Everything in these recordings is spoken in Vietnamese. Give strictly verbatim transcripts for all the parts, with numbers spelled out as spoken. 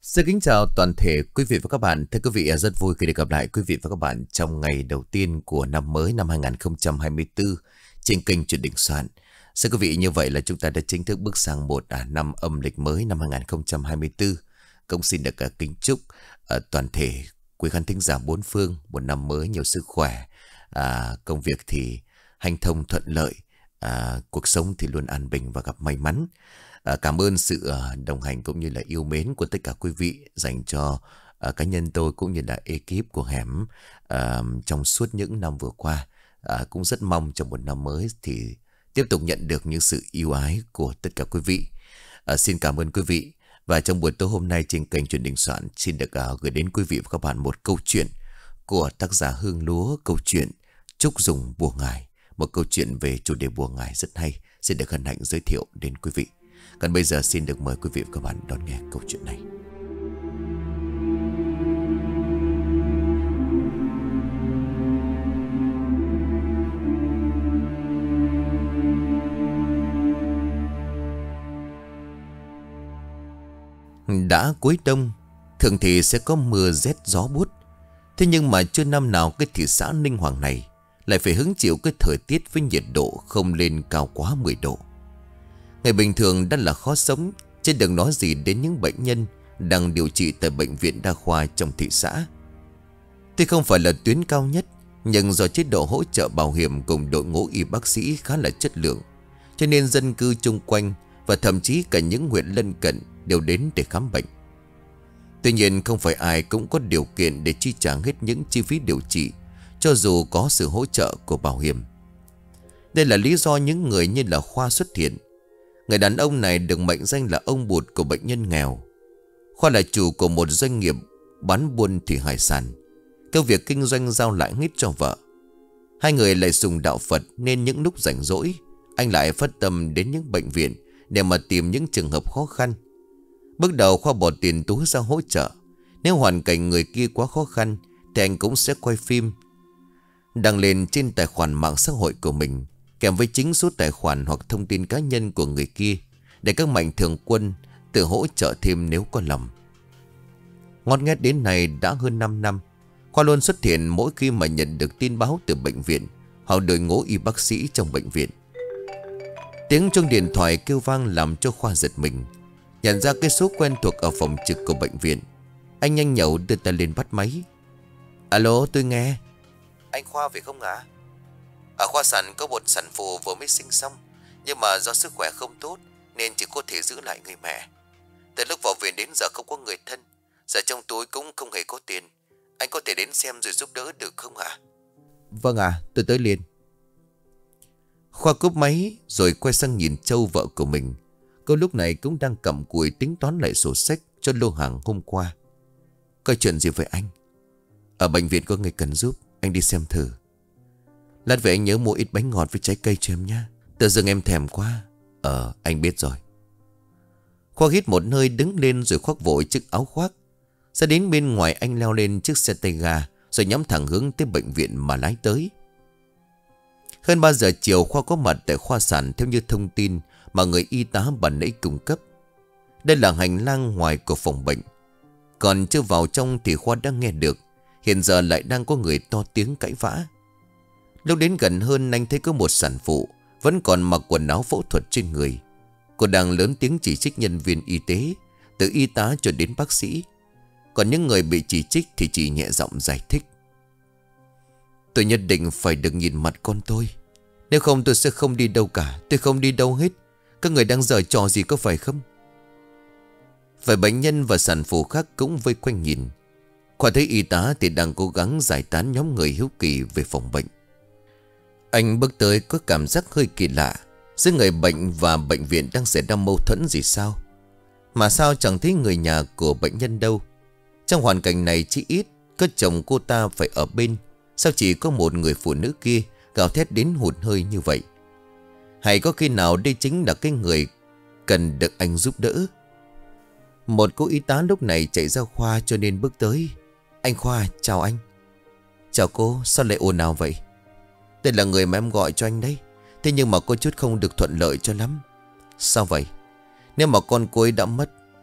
Xin kính chào toàn thể quý vị và các bạn. Thưa quý vị, rất vui khi được gặp lại quý vị và các bạn trong ngày đầu tiên của năm mới năm hai nghìn không trăm hai mươi tư trên kênh Chuyện Đình Soạn. Xin quý vị, như vậy là chúng ta đã chính thức bước sang một à, năm âm lịch mới năm hai nghìn không trăm hai mươi tư. Cũng xin được à, kính chúc à, toàn thể quý khán thính giả bốn phương một năm mới nhiều sức khỏe, à, công việc thì hanh thông thuận lợi, à, cuộc sống thì luôn an bình và gặp may mắn. À, cảm ơn sự uh, đồng hành cũng như là yêu mến của tất cả quý vị dành cho uh, cá nhân tôi cũng như là ekip của Hẻm uh, trong suốt những năm vừa qua. Uh, cũng rất mong trong một năm mới thì tiếp tục nhận được những sự yêu ái của tất cả quý vị. Uh, xin cảm ơn quý vị. Và trong buổi tối hôm nay trên kênh Chuyện Đình Soạn xin được uh, gửi đến quý vị và các bạn một câu chuyện của tác giả Hương Lúa, câu chuyện Trúc Dùng Bùa Ngải. Một câu chuyện về chủ đề bùa ngải rất hay, xin được hân hạnh giới thiệu đến quý vị. Còn bây giờ xin được mời quý vị và các bạn đón nghe câu chuyện này. Đã cuối đông, thường thì sẽ có mưa rét gió buốt. Thế nhưng mà chưa năm nào cái thị xã Ninh Hoàng này lại phải hứng chịu cái thời tiết với nhiệt độ không lên cao quá mười độ. Ngày bình thường đã là khó sống, chứ đừng nói gì đến những bệnh nhân đang điều trị tại bệnh viện đa khoa trong thị xã. Tuy không phải là tuyến cao nhất, nhưng do chế độ hỗ trợ bảo hiểm cùng đội ngũ y bác sĩ khá là chất lượng, cho nên dân cư chung quanh và thậm chí cả những huyện lân cận đều đến để khám bệnh. Tuy nhiên không phải ai cũng có điều kiện để chi trả hết những chi phí điều trị, cho dù có sự hỗ trợ của bảo hiểm. Đây là lý do những người như là Khoa xuất hiện. Người đàn ông này được mệnh danh là ông bụt của bệnh nhân nghèo. Khoa là chủ của một doanh nghiệp bán buôn thủy hải sản. Công việc kinh doanh giao lại hết cho vợ. Hai người lại sùng đạo Phật, nên những lúc rảnh rỗi anh lại phát tâm đến những bệnh viện để mà tìm những trường hợp khó khăn. Bước đầu Khoa bỏ tiền túi ra hỗ trợ. Nếu hoàn cảnh người kia quá khó khăn thì anh cũng sẽ quay phim đăng lên trên tài khoản mạng xã hội của mình, kèm với chính số tài khoản hoặc thông tin cá nhân của người kia, để các mạnh thường quân tự hỗ trợ thêm nếu có lòng. Ngót nghét đến nay đã hơn năm năm. Khoa luôn xuất hiện mỗi khi mà nhận được tin báo từ bệnh viện hoặc đội ngũ y bác sĩ trong bệnh viện. Tiếng chuông điện thoại kêu vang làm cho Khoa giật mình, nhận ra cái số quen thuộc ở phòng trực của bệnh viện. Anh nhanh nhẩu đưa tay lên bắt máy. Alo, tôi nghe. Anh Khoa phải không ạ? Ở khoa sản có một sản phụ vừa mới sinh xong, nhưng mà do sức khỏe không tốt nên chỉ có thể giữ lại người mẹ. Từ lúc vào viện đến giờ không có người thân, giờ trong túi cũng không hề có tiền. Anh có thể đến xem rồi giúp đỡ được không ạ? Vâng ạ, à, tôi tới liền. Khoa cúp máy rồi quay sang nhìn Châu, vợ của mình. Cô lúc này cũng đang cầm cùi tính toán lại sổ sách cho lô hàng hôm qua. Có chuyện gì với anh? Ở bệnh viện có người cần giúp, anh đi xem thử. Lát về anh nhớ mua ít bánh ngọt với trái cây cho em nhé. Tự dưng em thèm quá. Ờ, anh biết rồi. Khoa hít một hơi đứng lên rồi khoác vội chiếc áo khoác. Ra đến bên ngoài anh leo lên chiếc xe tay ga rồi nhắm thẳng hướng tới bệnh viện mà lái tới. Hơn ba giờ chiều Khoa có mặt tại khoa sản theo như thông tin mà người y tá bản nãy cung cấp. Đây là hành lang ngoài của phòng bệnh. Còn chưa vào trong thì Khoa đã nghe được hiện giờ lại đang có người to tiếng cãi vã. Lúc đến gần hơn anh thấy có một sản phụ vẫn còn mặc quần áo phẫu thuật trên người. Cô đang lớn tiếng chỉ trích nhân viên y tế, từ y tá cho đến bác sĩ. Còn những người bị chỉ trích thì chỉ nhẹ giọng giải thích. Tôi nhất định phải được nhìn mặt con tôi, nếu không tôi sẽ không đi đâu cả. Tôi không đi đâu hết. Các người đang giở trò gì có phải không? Vài bệnh nhân và sản phụ khác cũng vây quanh nhìn. Khoa thấy y tá thì đang cố gắng giải tán nhóm người hiếu kỳ về phòng bệnh. Anh bước tới có cảm giác hơi kỳ lạ. Giữa người bệnh và bệnh viện đang xảy ra mâu thuẫn gì sao? Mà sao chẳng thấy người nhà của bệnh nhân đâu? Trong hoàn cảnh này chỉ ít có chồng cô ta phải ở bên, sao chỉ có một người phụ nữ kia gào thét đến hụt hơi như vậy? Hay có khi nào đây chính là cái người cần được anh giúp đỡ? Một cô y tá lúc này chạy ra khoa cho nên bước tới. Anh Khoa, chào anh. Chào cô, sao lại ồn ào vậy? Đây là người mà em gọi cho anh đấy. Thế nhưng mà có chút không được thuận lợi cho lắm. Sao vậy? Nếu mà con cô ấy đã mất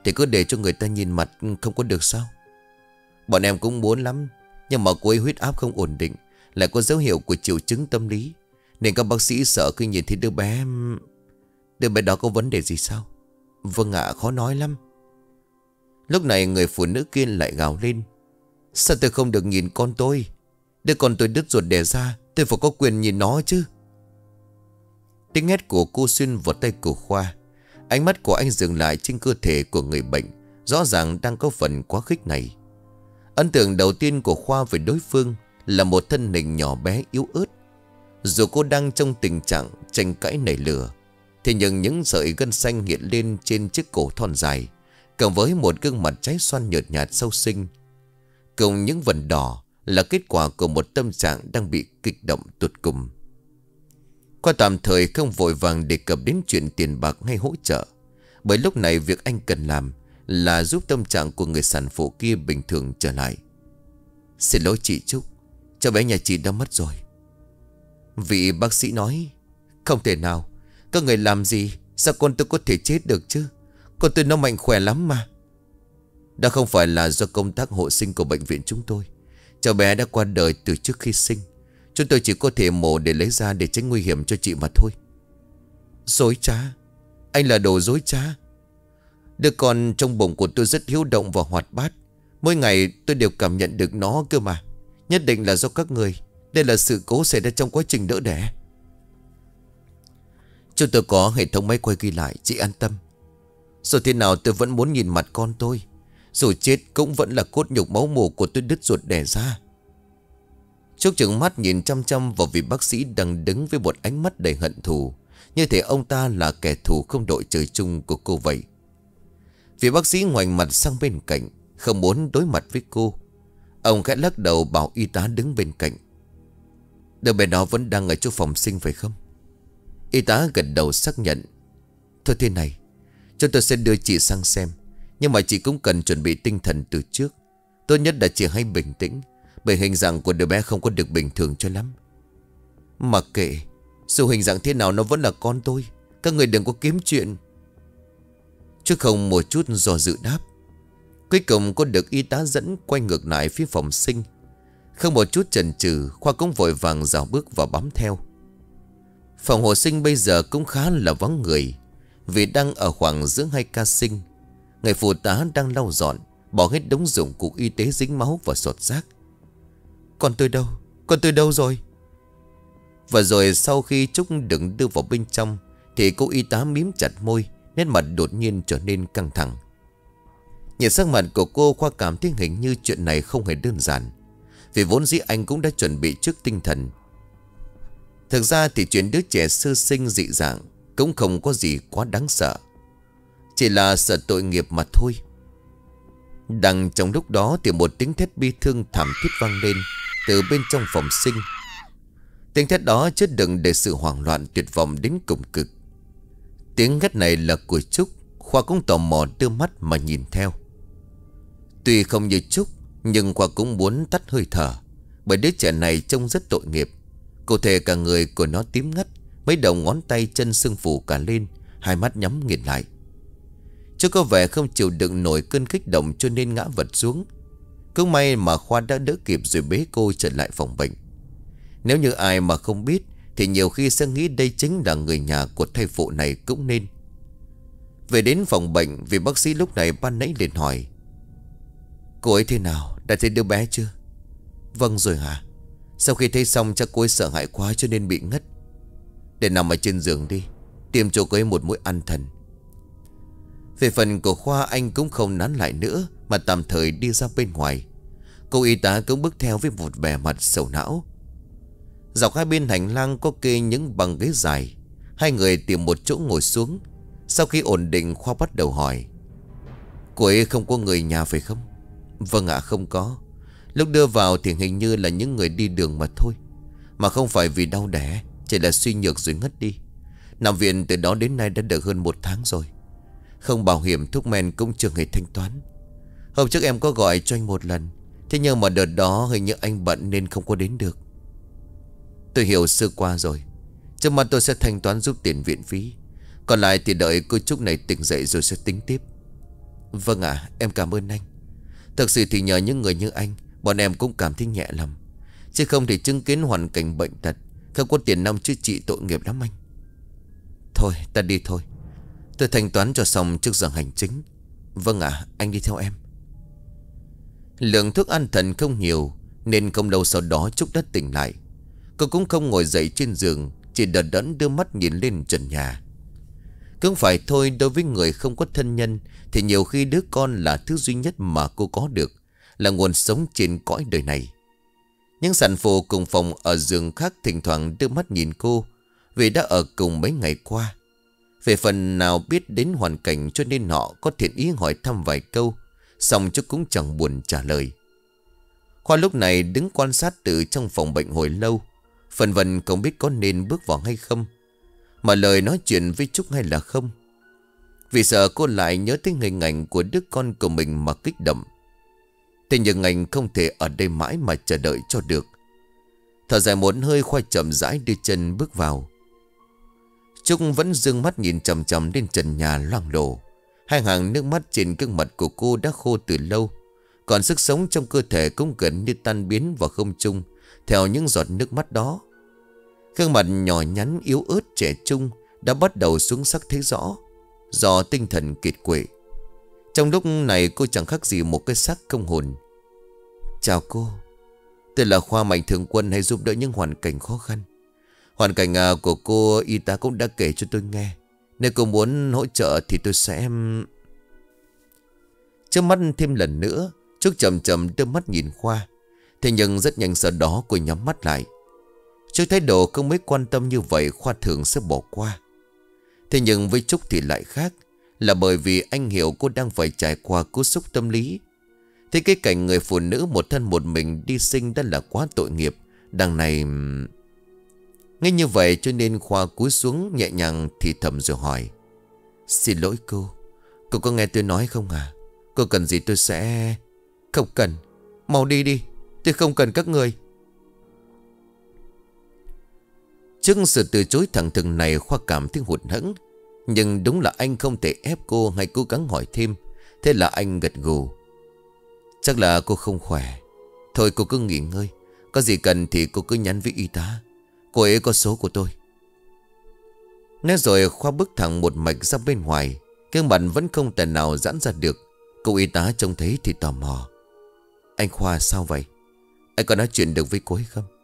Thì cứ để cho người ta nhìn mặt không có được sao? Bọn em cũng muốn lắm, nhưng mà cô ấy huyết áp không ổn định, lại có dấu hiệu của triệu chứng tâm lý, nên các bác sĩ sợ khi nhìn thấy đứa bé. Đứa bé đó có vấn đề gì sao? Vâng ạ, khó nói lắm. Lúc này người phụ nữ kia lại gào lên: Sao tôi không được nhìn con tôi? Đứa con tôi đứt ruột đẻ ra, tôi phải có quyền nhìn nó chứ. Tiếng hét của cô xuyên vào tay của Khoa. Ánh mắt của anh dừng lại trên cơ thể của người bệnh, rõ ràng đang có phần quá khích này. Ấn tượng đầu tiên của Khoa về đối phương là một thân hình nhỏ bé yếu ớt. Dù cô đang trong tình trạng tranh cãi nảy lửa, thế nhưng những sợi gân xanh hiện lên trên chiếc cổ thon dài, cộng với một gương mặt trái xoan nhợt nhạt sâu xinh, cùng những vần đỏ, là kết quả của một tâm trạng đang bị kích động tột cùng. Khoa tạm thời không vội vàng đề cập đến chuyện tiền bạc hay hỗ trợ, bởi lúc này việc anh cần làm là giúp tâm trạng của người sản phụ kia bình thường trở lại. Xin lỗi chị Trúc, cháu bé nhà chị đã mất rồi. Vị bác sĩ nói: Không thể nào, các người làm gì? Sao con tôi có thể chết được chứ? Con tôi nó mạnh khỏe lắm mà. Đó không phải là do công tác hộ sinh của bệnh viện chúng tôi. Cháu bé đã qua đời từ trước khi sinh. Chúng tôi chỉ có thể mổ để lấy ra để tránh nguy hiểm cho chị mà thôi. Dối trá. Anh là đồ dối trá. Đứa con trong bụng của tôi rất hiếu động và hoạt bát. Mỗi ngày tôi đều cảm nhận được nó cơ mà. Nhất định là do các người. Đây là sự cố xảy ra trong quá trình đỡ đẻ. Chúng tôi có hệ thống máy quay ghi lại, chị an tâm. Dù thế nào tôi vẫn muốn nhìn mặt con tôi. Dù chết cũng vẫn là cốt nhục máu mủ của tôi đứt ruột đẻ ra. Trúc trừng mắt nhìn chăm chăm vào vị bác sĩ đang đứng với một ánh mắt đầy hận thù, như thể ông ta là kẻ thù không đội trời chung của cô vậy. Vị bác sĩ ngoảnh mặt sang bên cạnh, không muốn đối mặt với cô. Ông khẽ lắc đầu bảo y tá đứng bên cạnh: Đứa bé đó vẫn đang ở chỗ phòng sinh phải không? Y tá gật đầu xác nhận. Thôi thế này, chúng tôi sẽ đưa chị sang xem, nhưng mà chị cũng cần chuẩn bị tinh thần từ trước. Tốt nhất là chị hãy bình tĩnh, bởi hình dạng của đứa bé không có được bình thường cho lắm. Mặc kệ, dù hình dạng thế nào nó vẫn là con tôi. Các người đừng có kiếm chuyện. Chứ không một chút do dự đáp. Cuối cùng cô được y tá dẫn quay ngược lại phía phòng sinh. Không một chút chần chừ, Khoa cũng vội vàng rảo bước và bám theo. Phòng hộ sinh bây giờ cũng khá là vắng người, vì đang ở khoảng giữa hai ca sinh. Người phụ tá đang lau dọn, bỏ hết đống dụng cụ y tế dính máu và sọt rác. Con tôi đâu? Con tôi đâu rồi? Và rồi sau khi Trúc đừng đưa vào bên trong, thì cô y tá mím chặt môi, nét mặt đột nhiên trở nên căng thẳng. Nhìn sắc mặt của cô, Khoa cảm thấy hình như chuyện này không hề đơn giản, vì vốn dĩ anh cũng đã chuẩn bị trước tinh thần. Thực ra thì chuyện đứa trẻ sơ sinh dị dạng cũng không có gì quá đáng sợ, chỉ là sợ tội nghiệp mà thôi. Đang trong lúc đó thì một tiếng thét bi thương thảm thiết vang lên từ bên trong phòng sinh. Tiếng thét đó chứa đựng đầy sự hoảng loạn tuyệt vọng đến cùng cực. Tiếng hét này là của Trúc. Khoa cũng tò mò đưa mắt mà nhìn theo. Tuy không như Trúc, nhưng Khoa cũng muốn tắt hơi thở, bởi đứa trẻ này trông rất tội nghiệp. Cụ thể cả người của nó tím ngắt, mấy đầu ngón tay chân sưng phù cả lên, hai mắt nhắm nghiền lại. Trúc có vẻ không chịu đựng nổi cơn kích động cho nên ngã vật xuống. Cứ may mà Khoa đã đỡ kịp rồi bế cô trở lại phòng bệnh. Nếu như ai mà không biết thì nhiều khi sẽ nghĩ đây chính là người nhà của thai phụ này cũng nên. Về đến phòng bệnh, vì bác sĩ lúc này ban nãy liền hỏi: Cô ấy thế nào? Đã thấy đứa bé chưa? Vâng rồi hả? Sau khi thấy xong chắc cô ấy sợ hãi quá cho nên bị ngất. Để nằm ở trên giường đi, tiêm cho cô ấy một mũi an thần. Về phần của Khoa, anh cũng không nán lại nữa mà tạm thời đi ra bên ngoài. Cô y tá cũng bước theo với một vẻ mặt sầu não. Dọc hai bên hành lang có kê những băng ghế dài. Hai người tìm một chỗ ngồi xuống. Sau khi ổn định, Khoa bắt đầu hỏi: Cô ấy không có người nhà phải không? Vâng ạ, không có. Lúc đưa vào thì hình như là những người đi đường mà thôi, mà không phải vì đau đẻ, chỉ là suy nhược rồi ngất đi. Nằm viện từ đó đến nay đã được hơn một tháng rồi. Không bảo hiểm, thuốc men cũng chưa hề thanh toán. Hôm trước em có gọi cho anh một lần, thế nhưng mà đợt đó hình như anh bận nên không có đến được. Tôi hiểu sơ qua rồi. Trước mắt tôi sẽ thanh toán giúp tiền viện phí, còn lại thì đợi cô Trúc này tỉnh dậy rồi sẽ tính tiếp. Vâng ạ, em cảm ơn anh. Thực sự thì nhờ những người như anh, bọn em cũng cảm thấy nhẹ lòng. Chứ không thì chứng kiến hoàn cảnh bệnh tật, không có tiền nong chữa trị tội nghiệp lắm anh. Thôi ta đi thôi, tôi thanh toán cho xong trước giờ hành chính. Vâng ạ, anh đi theo em. Lượng thuốc an thần không nhiều, nên không lâu sau đó Trúc đã tỉnh lại. Cô cũng không ngồi dậy trên giường, chỉ đờ đẫn đưa mắt nhìn lên trần nhà. Cũng phải thôi, đối với người không có thân nhân thì nhiều khi đứa con là thứ duy nhất mà cô có được, là nguồn sống trên cõi đời này. Những sản phụ cùng phòng ở giường khác thỉnh thoảng đưa mắt nhìn cô, vì đã ở cùng mấy ngày qua. Về phần nào biết đến hoàn cảnh cho nên họ có thiện ý hỏi thăm vài câu, xong chứ cũng chẳng buồn trả lời. Khoa lúc này đứng quan sát từ trong phòng bệnh hồi lâu, phần vân không biết có nên bước vào hay không, mà lời nói chuyện với Trúc hay là không. Vì sợ cô lại nhớ tới hình ảnh của đứa con của mình mà kích động. Thế nhưng anh không thể ở đây mãi mà chờ đợi cho được. Thở dài một hơi, Khoa chậm rãi đưa chân bước vào. Trúc vẫn dương mắt nhìn chằm chằm lên trần nhà loang lổ. Hai hàng nước mắt trên gương mặt của cô đã khô từ lâu, còn sức sống trong cơ thể cũng gần như tan biến vào không trung theo những giọt nước mắt đó. Gương mặt nhỏ nhắn yếu ớt trẻ trung đã bắt đầu xuống sắc thấy rõ, do tinh thần kiệt quệ. Trong lúc này cô chẳng khác gì một cái xác không hồn. Chào cô, tôi là Khoa Mạnh Thường Quân, hay giúp đỡ những hoàn cảnh khó khăn. Hoàn cảnh à, của cô y tá cũng đã kể cho tôi nghe. Nếu cô muốn hỗ trợ thì tôi sẽ... Trước mắt thêm lần nữa, Trúc chậm chậm đưa mắt nhìn Khoa. Thế nhưng rất nhanh sau đó cô nhắm mắt lại. Trước thái độ không mấy quan tâm như vậy, Khoa thường sẽ bỏ qua. Thế nhưng với Trúc thì lại khác, là bởi vì anh hiểu cô đang phải trải qua cú sốc tâm lý. Thế cái cảnh người phụ nữ một thân một mình đi sinh đã là quá tội nghiệp. Đằng này... Ngay như vậy cho nên Khoa cúi xuống nhẹ nhàng thì thầm rồi hỏi: Xin lỗi cô, cô có nghe tôi nói không à? Cô cần gì tôi sẽ... Không cần, mau đi đi, tôi không cần các người. Trước sự từ chối thẳng thừng này, Khoa cảm thấy hụt hẫng. Nhưng đúng là anh không thể ép cô hay cố gắng hỏi thêm. Thế là anh gật gù: Chắc là cô không khỏe, thôi cô cứ nghỉ ngơi. Có gì cần thì cô cứ nhắn với y tá, cô ấy có số của tôi. Nói rồi Khoa bước thẳng một mạch ra bên ngoài. Gương mặt vẫn không thể nào giãn ra được. Cô y tá trông thấy thì tò mò: Anh Khoa sao vậy? Anh có nói chuyện được với cô ấy không?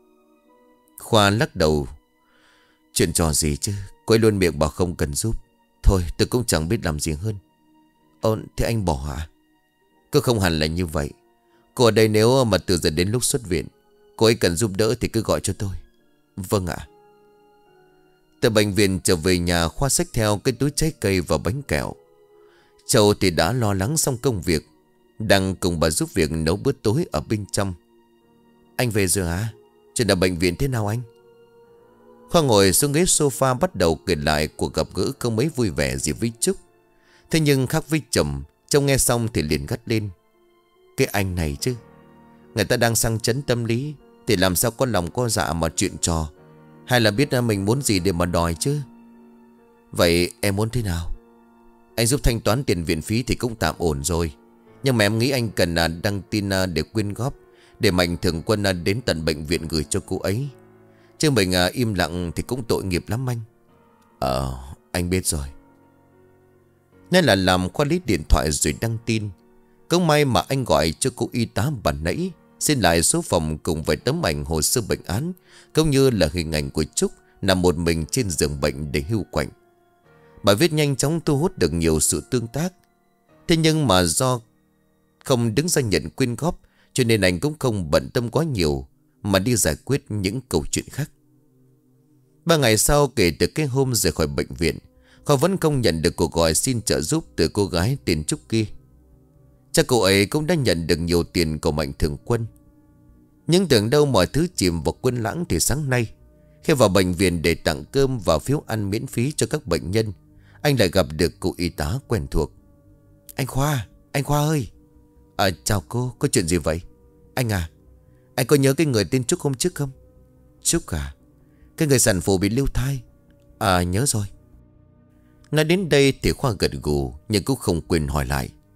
Khoa lắc đầu: Chuyện trò gì chứ, cô ấy luôn miệng bảo không cần giúp. Thôi tôi cũng chẳng biết làm gì hơn. Ồ, thế anh bỏ hả? Cứ không hẳn là như vậy. Cô ở đây nếu mà từ giờ đến lúc xuất viện cô ấy cần giúp đỡ thì cứ gọi cho tôi. Vâng ạ. Từ bệnh viện trở về nhà, Khoa xách theo cái túi trái cây và bánh kẹo. Châu thì đã lo lắng xong công việc, đang cùng bà giúp việc nấu bữa tối ở bên trong. Anh về rồi hả? Chuyện ở bệnh viện thế nào anh? Khoa ngồi xuống ghế sofa bắt đầu kể lại cuộc gặp gỡ không mấy vui vẻ gì với Trúc. Thế nhưng khác với chồng, Châu nghe xong thì liền gắt lên: Cái anh này chứ, người ta đang sang chấn tâm lý thì làm sao có lòng có dạ mà chuyện trò, hay là biết mình muốn gì để mà đòi chứ. Vậy em muốn thế nào? Anh giúp thanh toán tiền viện phí thì cũng tạm ổn rồi, nhưng mà em nghĩ anh cần đăng tin để quyên góp, để Mạnh Thường Quân đến tận bệnh viện gửi cho cô ấy. Chứ mình im lặng thì cũng tội nghiệp lắm anh. Ờ, anh biết rồi. Nên là làm Khoa lấy điện thoại rồi đăng tin. Cũng may mà anh gọi cho cô y tá bà nãy, xin lại số phòng cùng với tấm ảnh hồ sơ bệnh án, cũng như là hình ảnh của Trúc nằm một mình trên giường bệnh để hưu quạnh. Bài viết nhanh chóng thu hút được nhiều sự tương tác. Thế nhưng mà do không đứng ra nhận quyên góp, cho nên anh cũng không bận tâm quá nhiều, mà đi giải quyết những câu chuyện khác. Ba ngày sau kể từ cái hôm rời khỏi bệnh viện, Khoa vẫn không nhận được cuộc gọi xin trợ giúp từ cô gái tên Trúc kia. Chắc cô ấy cũng đã nhận được nhiều tiền của Mạnh Thường Quân. Nhưng tưởng đâu mọi thứ chìm vào quên lãng thì sáng nay, khi vào bệnh viện để tặng cơm và phiếu ăn miễn phí cho các bệnh nhân, anh lại gặp được cô y tá quen thuộc. Anh Khoa, anh Khoa ơi. À, chào cô, có chuyện gì vậy? Anh à, anh có nhớ cái người tên Trúc hôm trước không? Trúc à? Cái người sản phụ bị lưu thai. À, nhớ rồi. Nói đến đây thì Khoa gật gù, nhưng cũng không quên hỏi lại: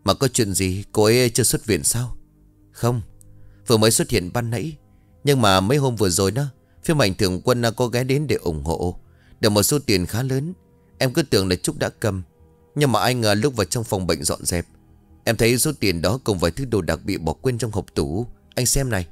Mà có chuyện gì? Cô ấy chưa xuất viện sao? Không, vừa mới xuất hiện ban nãy. Nhưng mà mấy hôm vừa rồi đó, phía Mạnh Thường Quân có ghé đến để ủng hộ, được một số tiền khá lớn. Em cứ tưởng là Trúc đã cầm, nhưng mà ai ngờ lúc vào trong phòng bệnh dọn dẹp, em thấy số tiền đó cùng vài thứ đồ đạc bị bỏ quên trong hộp tủ. Anh xem này.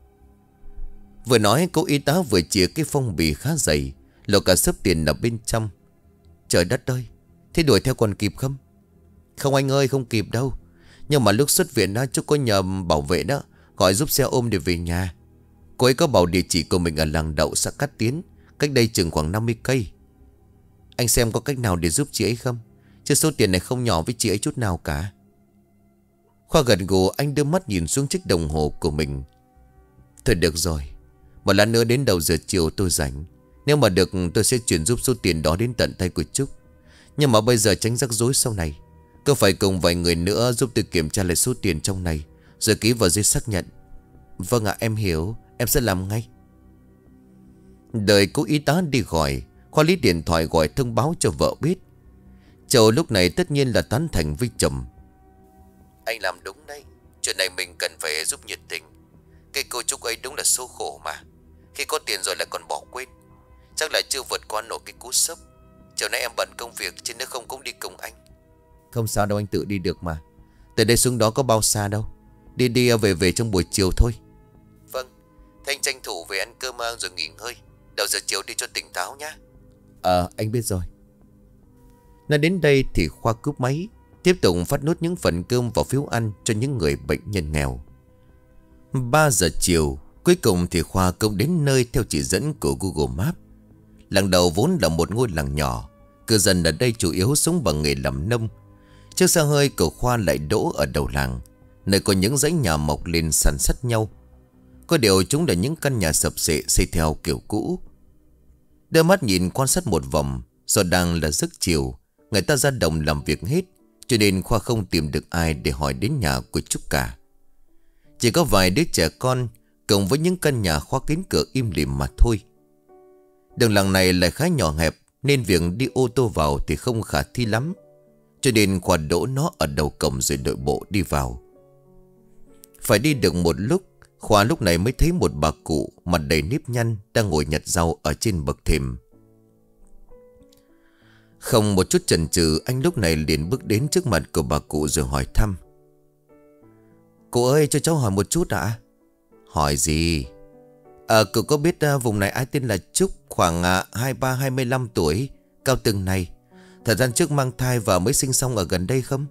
Vừa nói cô y tá vừa chìa cái phong bì khá dày, lộ cả xấp tiền ở bên trong. Trời đất ơi, thế đuổi theo còn kịp không? Không anh ơi, không kịp đâu. Nhưng mà lúc xuất viện đó, Trúc có nhờ bảo vệ đó gọi giúp xe ôm để về nhà. Cô ấy có bảo địa chỉ của mình ở làng Đậu, xã Cát Tiến, cách đây chừng khoảng năm mươi cây. Anh xem có cách nào để giúp chị ấy không? Chứ số tiền này không nhỏ với chị ấy chút nào cả. Khoa gật gù, anh đưa mắt nhìn xuống chiếc đồng hồ của mình. Thôi được rồi, một lát nữa đến đầu giờ chiều tôi rảnh. Nếu mà được tôi sẽ chuyển giúp số tiền đó đến tận tay của Trúc. Nhưng mà bây giờ tránh rắc rối sau này, cứ phải cùng vài người nữa giúp tôi kiểm tra lại số tiền trong này, rồi ký vào giấy xác nhận. Vâng ạ, em hiểu, em sẽ làm ngay. Đợi cô y tá đi gọi, Khoa lấy điện thoại gọi thông báo cho vợ biết. Châu lúc này tất nhiên là tán thành với chồng. Anh làm đúng đấy, chuyện này mình cần phải giúp nhiệt tình. Cái cô Trúc ấy đúng là số khổ mà, khi có tiền rồi lại còn bỏ quên. Chắc là chưa vượt qua nổi cái cú sốc. Chiều nay em bận công việc, chứ nếu không cũng đi cùng anh. Không sao đâu, anh tự đi được mà. Từ đây xuống đó có bao xa đâu. Đi đi về về trong buổi chiều thôi. Vâng, Thanh tranh thủ về ăn cơm rồi nghỉ ngơi, đầu giờ chiều đi cho tỉnh táo nhá. Ờ, anh biết rồi. Nói đến đây thì Khoa cúp máy, tiếp tục phát nốt những phần cơm vào phiếu ăn cho những người bệnh nhân nghèo. Ba giờ chiều, cuối cùng thì Khoa cũng đến nơi theo chỉ dẫn của Google Maps. Làng Đầu vốn là một ngôi làng nhỏ, cư dân ở đây chủ yếu sống bằng nghề làm nông. Chiếc xe hơi của Khoa lại đỗ ở đầu làng, nơi có những dãy nhà mọc lên san sát nhau. Có điều chúng là những căn nhà sập xệ xây theo kiểu cũ. Đưa mắt nhìn quan sát một vòng, do đang là giấc chiều, người ta ra đồng làm việc hết, cho nên Khoa không tìm được ai để hỏi đến nhà của Trúc cả. Chỉ có vài đứa trẻ con cộng với những căn nhà khóa kín cửa im lìm mà thôi. Đường làng này lại khá nhỏ hẹp, nên việc đi ô tô vào thì không khả thi lắm, cho nên Khoa đỗ nó ở đầu cổng rồi đội bộ đi vào. Phải đi được một lúc, Khoa lúc này mới thấy một bà cụ mặt đầy nếp nhăn đang ngồi nhặt rau ở trên bậc thềm. Không một chút chần chừ, anh lúc này liền bước đến trước mặt của bà cụ rồi hỏi thăm. Cô ơi, cho cháu hỏi một chút ạ. Hỏi gì? À, cậu có biết à, vùng này ai tên là Trúc, khoảng à, hai ba hai mươi lăm tuổi, cao từng này, thời gian trước mang thai và mới sinh xong ở gần đây không?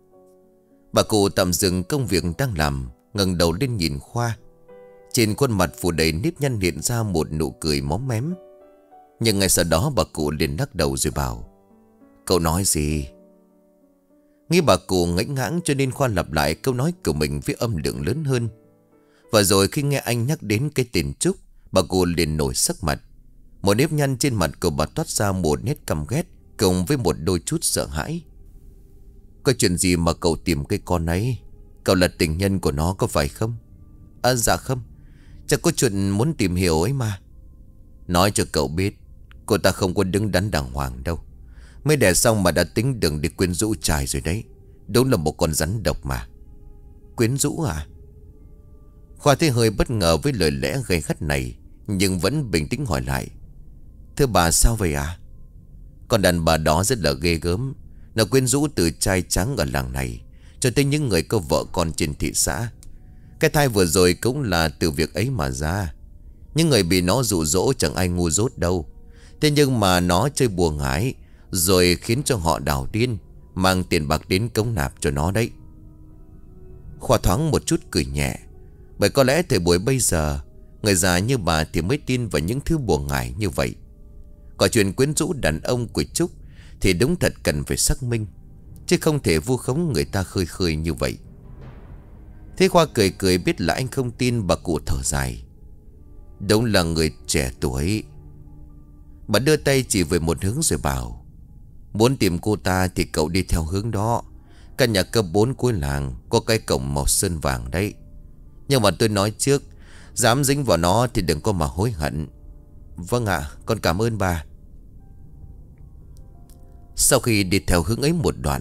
Bà cụ tạm dừng công việc đang làm, ngẩng đầu lên nhìn Khoa. Trên khuôn mặt phủ đầy nếp nhăn hiện ra một nụ cười móm mém. Nhưng ngay sau đó bà cụ liền lắc đầu rồi bảo. Cậu nói gì? Nghĩ bà cụ ngẫy ngãng cho nên Khoa lặp lại câu nói của mình với âm lượng lớn hơn. Và rồi khi nghe anh nhắc đến cái tên Trúc, bà cụ liền nổi sắc mặt. Một nếp nhăn trên mặt của bà toát ra một nét căm ghét cùng với một đôi chút sợ hãi. Có chuyện gì mà cậu tìm cái con ấy? Cậu là tình nhân của nó có phải không? À dạ không, chắc có chuyện muốn tìm hiểu ấy mà. Nói cho cậu biết, cô ta không có đứng đắn đàng hoàng đâu. Mới đẻ xong mà đã tính đường đi quyến rũ trai rồi đấy. Đúng là một con rắn độc mà. Quyến rũ à? Khoa thấy hơi bất ngờ với lời lẽ gay gắt này, nhưng vẫn bình tĩnh hỏi lại. Thưa bà, sao vậy à? Con đàn bà đó rất là ghê gớm. Nó quyến rũ từ trai trắng ở làng này cho tới những người có vợ con trên thị xã. Cái thai vừa rồi cũng là từ việc ấy mà ra. Những người bị nó dụ dỗ chẳng ai ngu dốt đâu. Thế nhưng mà nó chơi bùa ngải, rồi khiến cho họ đảo điên, mang tiền bạc đến cống nạp cho nó đấy. Khoa thoáng một chút cười nhẹ. Bởi có lẽ thời buổi bây giờ, người già như bà thì mới tin vào những thứ bùa ngải như vậy. Còn chuyện quyến rũ đàn ông của Trúc thì đúng thật cần phải xác minh, chứ không thể vu khống người ta khơi khơi như vậy. Thế Khoa cười cười biết là anh không tin. Bà cụ thở dài. Đúng là người trẻ tuổi. Bà đưa tay chỉ về một hướng rồi bảo. Muốn tìm cô ta thì cậu đi theo hướng đó. Căn nhà cấp bốn cuối làng có cái cổng màu sơn vàng đấy. Nhưng mà tôi nói trước, dám dính vào nó thì đừng có mà hối hận. Vâng ạ, à, con cảm ơn bà. Sau khi đi theo hướng ấy một đoạn,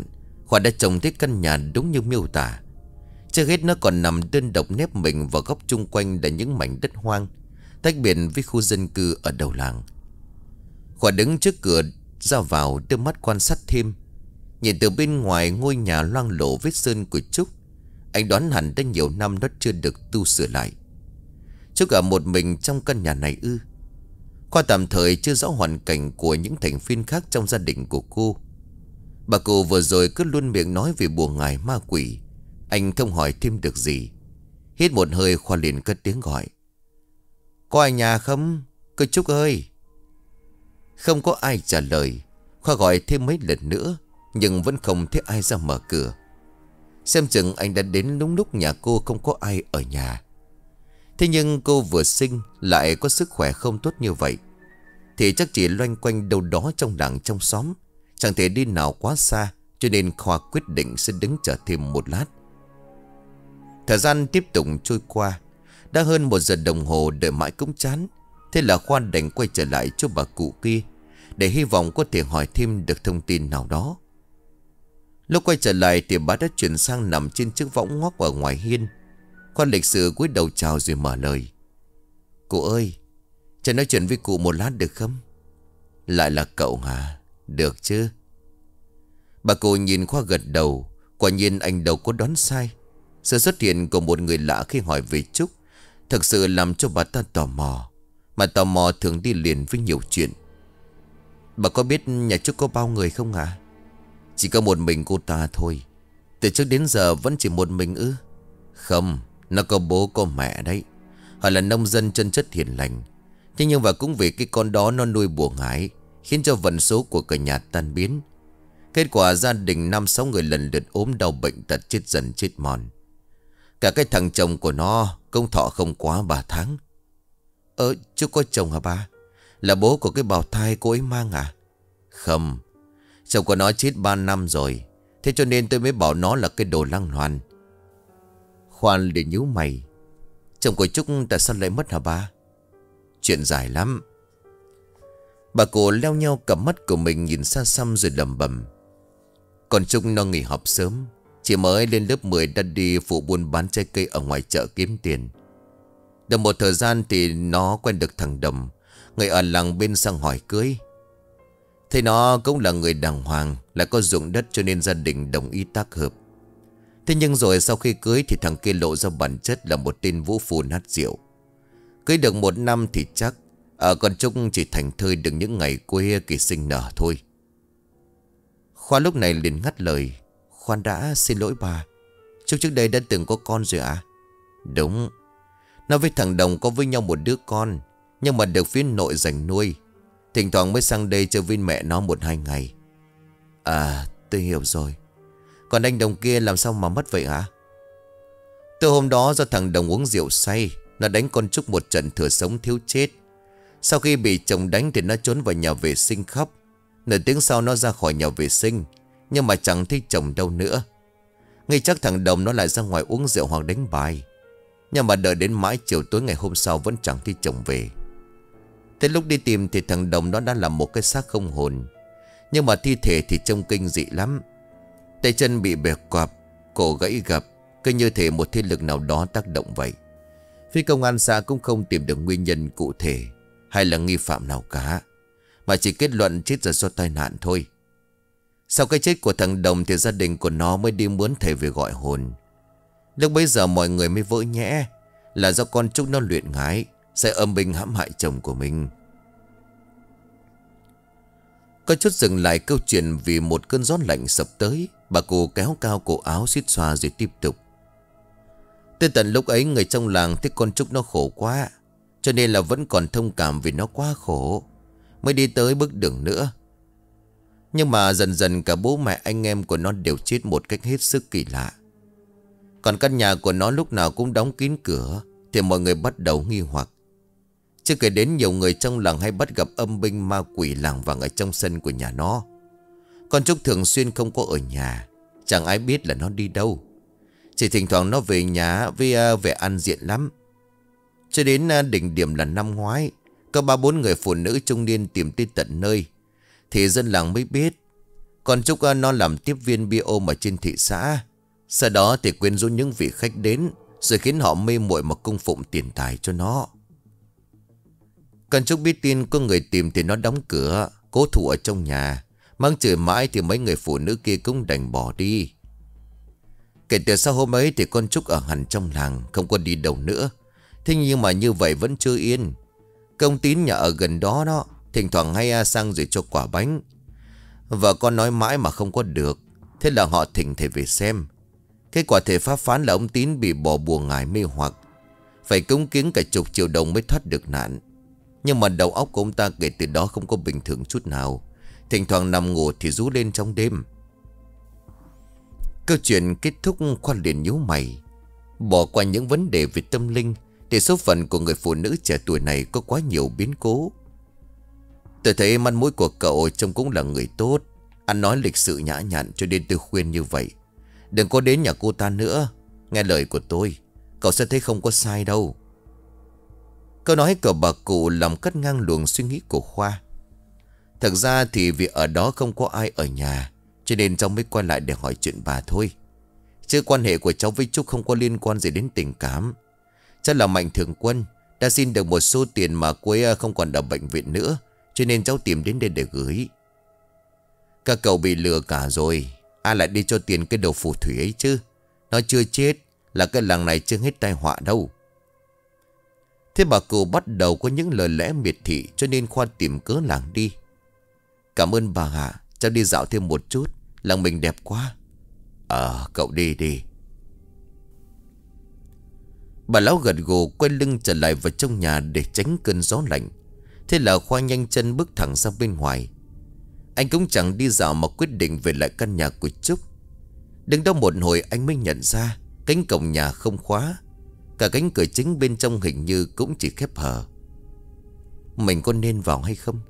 Khoa đã trông thấy căn nhà đúng như miêu tả. Trước hết nó còn nằm đơn độc nép mình vào góc chung quanh là những mảnh đất hoang, tách biệt với khu dân cư ở đầu làng. Khoa đứng trước cửa ra vào, đưa mắt quan sát thêm. Nhìn từ bên ngoài ngôi nhà loang lổ vết sơn của Trúc, anh đoán hẳn đã nhiều năm nó chưa được tu sửa lại. Trúc ở một mình trong căn nhà này ư? Khoa tạm thời chưa rõ hoàn cảnh của những thành viên khác trong gia đình của cô. Bà cụ vừa rồi cứ luôn miệng nói về bùa ngải ma quỷ. Anh không hỏi thêm được gì. Hít một hơi, Khoa liền cất tiếng gọi. Có ai nhà không? Cô Trúc ơi! Không có ai trả lời. Khoa gọi thêm mấy lần nữa, nhưng vẫn không thấy ai ra mở cửa. Xem chừng anh đã đến đúng lúc nhà cô không có ai ở nhà. Thế nhưng cô vừa sinh lại có sức khỏe không tốt như vậy, thì chắc chỉ loanh quanh đâu đó trong làng trong xóm, chẳng thể đi nào quá xa. Cho nên Khoa quyết định sẽ đứng chờ thêm một lát. Thời gian tiếp tục trôi qua. Đã hơn một giờ đồng hồ đợi mãi cũng chán. Thế là Khoa đành quay trở lại cho bà cụ kia, để hy vọng có thể hỏi thêm được thông tin nào đó. Lúc quay trở lại thì bà đã chuyển sang nằm trên chiếc võng ngót ở ngoài hiên. Khoa lịch sự cúi đầu chào rồi mở lời. Cụ ơi, cho nói chuyện với cụ một lát được không? Lại là cậu hả? Được chứ. Bà cụ nhìn Khoa gật đầu. Quả nhiên anh đâu có đoán sai. Sự xuất hiện của một người lạ khi hỏi về Trúc thực sự làm cho bà ta tò mò. Mà tò mò thường đi liền với nhiều chuyện. Bà có biết nhà Trúc có bao người không ạ? À? Chỉ có một mình cô ta thôi. Từ trước đến giờ vẫn chỉ một mình ư? Không, nó có bố có mẹ đấy. Họ là nông dân chân chất hiền lành. Thế nhưng mà cũng vì cái con đó nó nuôi bùa ngải, khiến cho vận số của cả nhà tan biến. Kết quả gia đình năm sáu người lần lượt ốm đau bệnh tật, chết dần chết mòn. Cả cái thằng chồng của nó công thọ không quá ba tháng. Ơ, Trúc có chồng hả ba? Là bố của cái bào thai cô ấy mang à? Không, chồng của nó chết ba năm rồi. Thế cho nên tôi mới bảo nó là cái đồ lăng loàn. Khoan để nhíu mày. Chồng của Trúc tại sao lại mất hả ba? Chuyện dài lắm. Bà cụ leo nheo cặp mắt của mình nhìn xa xăm rồi lẩm bẩm. Còn Trúc nó nghỉ học sớm, chỉ mới lên lớp mười đã đi phụ buôn bán trái cây ở ngoài chợ kiếm tiền. Được một thời gian thì nó quen được thằng Đồng, người ở làng bên, sang hỏi cưới. Thế nó cũng là người đàng hoàng, lại có ruộng đất, cho nên gia đình đồng ý tác hợp. Thế nhưng rồi sau khi cưới thì thằng kia lộ ra bản chất là một tên vũ phu nát rượu. Cưới được một năm thì chắc ở con Trúc chỉ thành thơi được những ngày quê kỳ sinh nở thôi. Khoa lúc này liền ngắt lời. Khoan đã, xin lỗi bà. Trúc trước đây đã từng có con rồi à? Đúng. Nó với thằng Đồng có với nhau một đứa con, nhưng mà được phía nội dành nuôi. Thỉnh thoảng mới sang đây chơi với mẹ nó một hai ngày. À, tôi hiểu rồi. Còn anh Đồng kia làm sao mà mất vậy hả? Từ hôm đó do thằng Đồng uống rượu say, nó đánh con Trúc một trận thừa sống thiếu chết. Sau khi bị chồng đánh thì nó trốn vào nhà vệ sinh khóc. Nửa tiếng sau nó ra khỏi nhà vệ sinh, nhưng mà chẳng thấy chồng đâu nữa. Ngay chắc thằng Đồng nó lại ra ngoài uống rượu hoặc đánh bài. Nhưng mà đợi đến mãi chiều tối ngày hôm sau vẫn chẳng thấy chồng về. Thế lúc đi tìm thì thằng Đồng nó đã là một cái xác không hồn. Nhưng mà thi thể thì trông kinh dị lắm. Tay chân bị bẻ quạp, cổ gãy gập, cứ như thể một thế lực nào đó tác động vậy. Phía công an xã cũng không tìm được nguyên nhân cụ thể hay là nghi phạm nào cả, mà chỉ kết luận chết là do tai nạn thôi. Sau cái chết của thằng Đồng thì gia đình của nó mới đi mướn thầy về gọi hồn. Lúc bấy giờ mọi người mới vỡ nhẽ là do con Trúc nó luyện ngái, sẽ âm binh hãm hại chồng của mình. Có chút dừng lại câu chuyện vì một cơn gió lạnh sập tới. Bà cụ kéo cao cổ áo suýt xoa rồi tiếp tục. Tới tận lúc ấy người trong làng thấy con Trúc nó khổ quá, cho nên là vẫn còn thông cảm vì nó quá khổ, mới đi tới bước đường nữa. Nhưng mà dần dần cả bố mẹ anh em của nó đều chết một cách hết sức kỳ lạ. Còn căn nhà của nó lúc nào cũng đóng kín cửa, thì mọi người bắt đầu nghi hoặc. Chưa kể đến nhiều người trong làng hay bắt gặp âm binh ma quỷ lảng vảng ở trong sân của nhà nó. Con Trúc thường xuyên không có ở nhà, chẳng ai biết là nó đi đâu. Chỉ thỉnh thoảng nó về nhà với uh, vẻ ăn diện lắm. Cho đến uh, đỉnh điểm là năm ngoái, có ba bốn người phụ nữ trung niên tìm tới tận nơi, thì dân làng mới biết Còn Trúc à, nó làm tiếp viên bia ôm ở trên thị xã. Sau đó thì quyến rũ những vị khách đến, rồi khiến họ mê muội mà cung phụng tiền tài cho nó. Còn Trúc biết tin có người tìm thì nó đóng cửa, cố thủ ở trong nhà. Mang chửi mãi thì mấy người phụ nữ kia cũng đành bỏ đi. Kể từ sau hôm ấy thì con Trúc ở hẳn trong làng, không có đi đâu nữa. Thế nhưng mà như vậy vẫn chưa yên. Công Tín nhà ở gần đó đó, thỉnh thoảng hay sang rồi cho quả bánh. Vợ con nói mãi mà không có được. Thế là họ thỉnh thầy về xem. Kết quả thầy pháp phán là ông Tín bị bỏ bùa ngải mê hoặc, phải cúng kiến cả chục triệu đồng mới thoát được nạn. Nhưng mà đầu óc của ông ta kể từ đó không có bình thường chút nào. Thỉnh thoảng nằm ngủ thì rú lên trong đêm. Câu chuyện kết thúc, Khoa liền nhíu mày. Bỏ qua những vấn đề về tâm linh thì số phận của người phụ nữ trẻ tuổi này có quá nhiều biến cố. Tôi thấy mặt mũi của cậu trông cũng là người tốt, ăn nói lịch sự nhã nhặn, cho nên tôi khuyên như vậy. Đừng có đến nhà cô ta nữa. Nghe lời của tôi, cậu sẽ thấy không có sai đâu. Câu nói của bà cụ làm cắt ngang luồng suy nghĩ của Khoa. Thật ra thì vì ở đó không có ai ở nhà, cho nên cháu mới quay lại để hỏi chuyện bà thôi. Chứ quan hệ của cháu với Trúc không có liên quan gì đến tình cảm. Cháu là Mạnh Thường Quân, đã xin được một số tiền mà cô ấy không còn ở bệnh viện nữa, cho nên cháu tìm đến đây để gửi. Các cậu bị lừa cả rồi. Ai lại đi cho tiền cái đầu phù thủy ấy chứ? Nó chưa chết là cái làng này chưa hết tai họa đâu. Thế bà cụ bắt đầu có những lời lẽ miệt thị, cho nên Khoa tìm cớ làng đi. Cảm ơn bà ạ, cháu đi dạo thêm một chút, làng mình đẹp quá. Ờ cậu đi đi. Bà lão gật gù quay lưng trở lại vào trong nhà để tránh cơn gió lạnh. Thế là Khoa nhanh chân bước thẳng ra bên ngoài. Anh cũng chẳng đi dạo mà quyết định về lại căn nhà của Trúc. Đứng đó một hồi anh mới nhận ra cánh cổng nhà không khóa, cả cánh cửa chính bên trong hình như cũng chỉ khép hờ. Mình có nên vào hay không?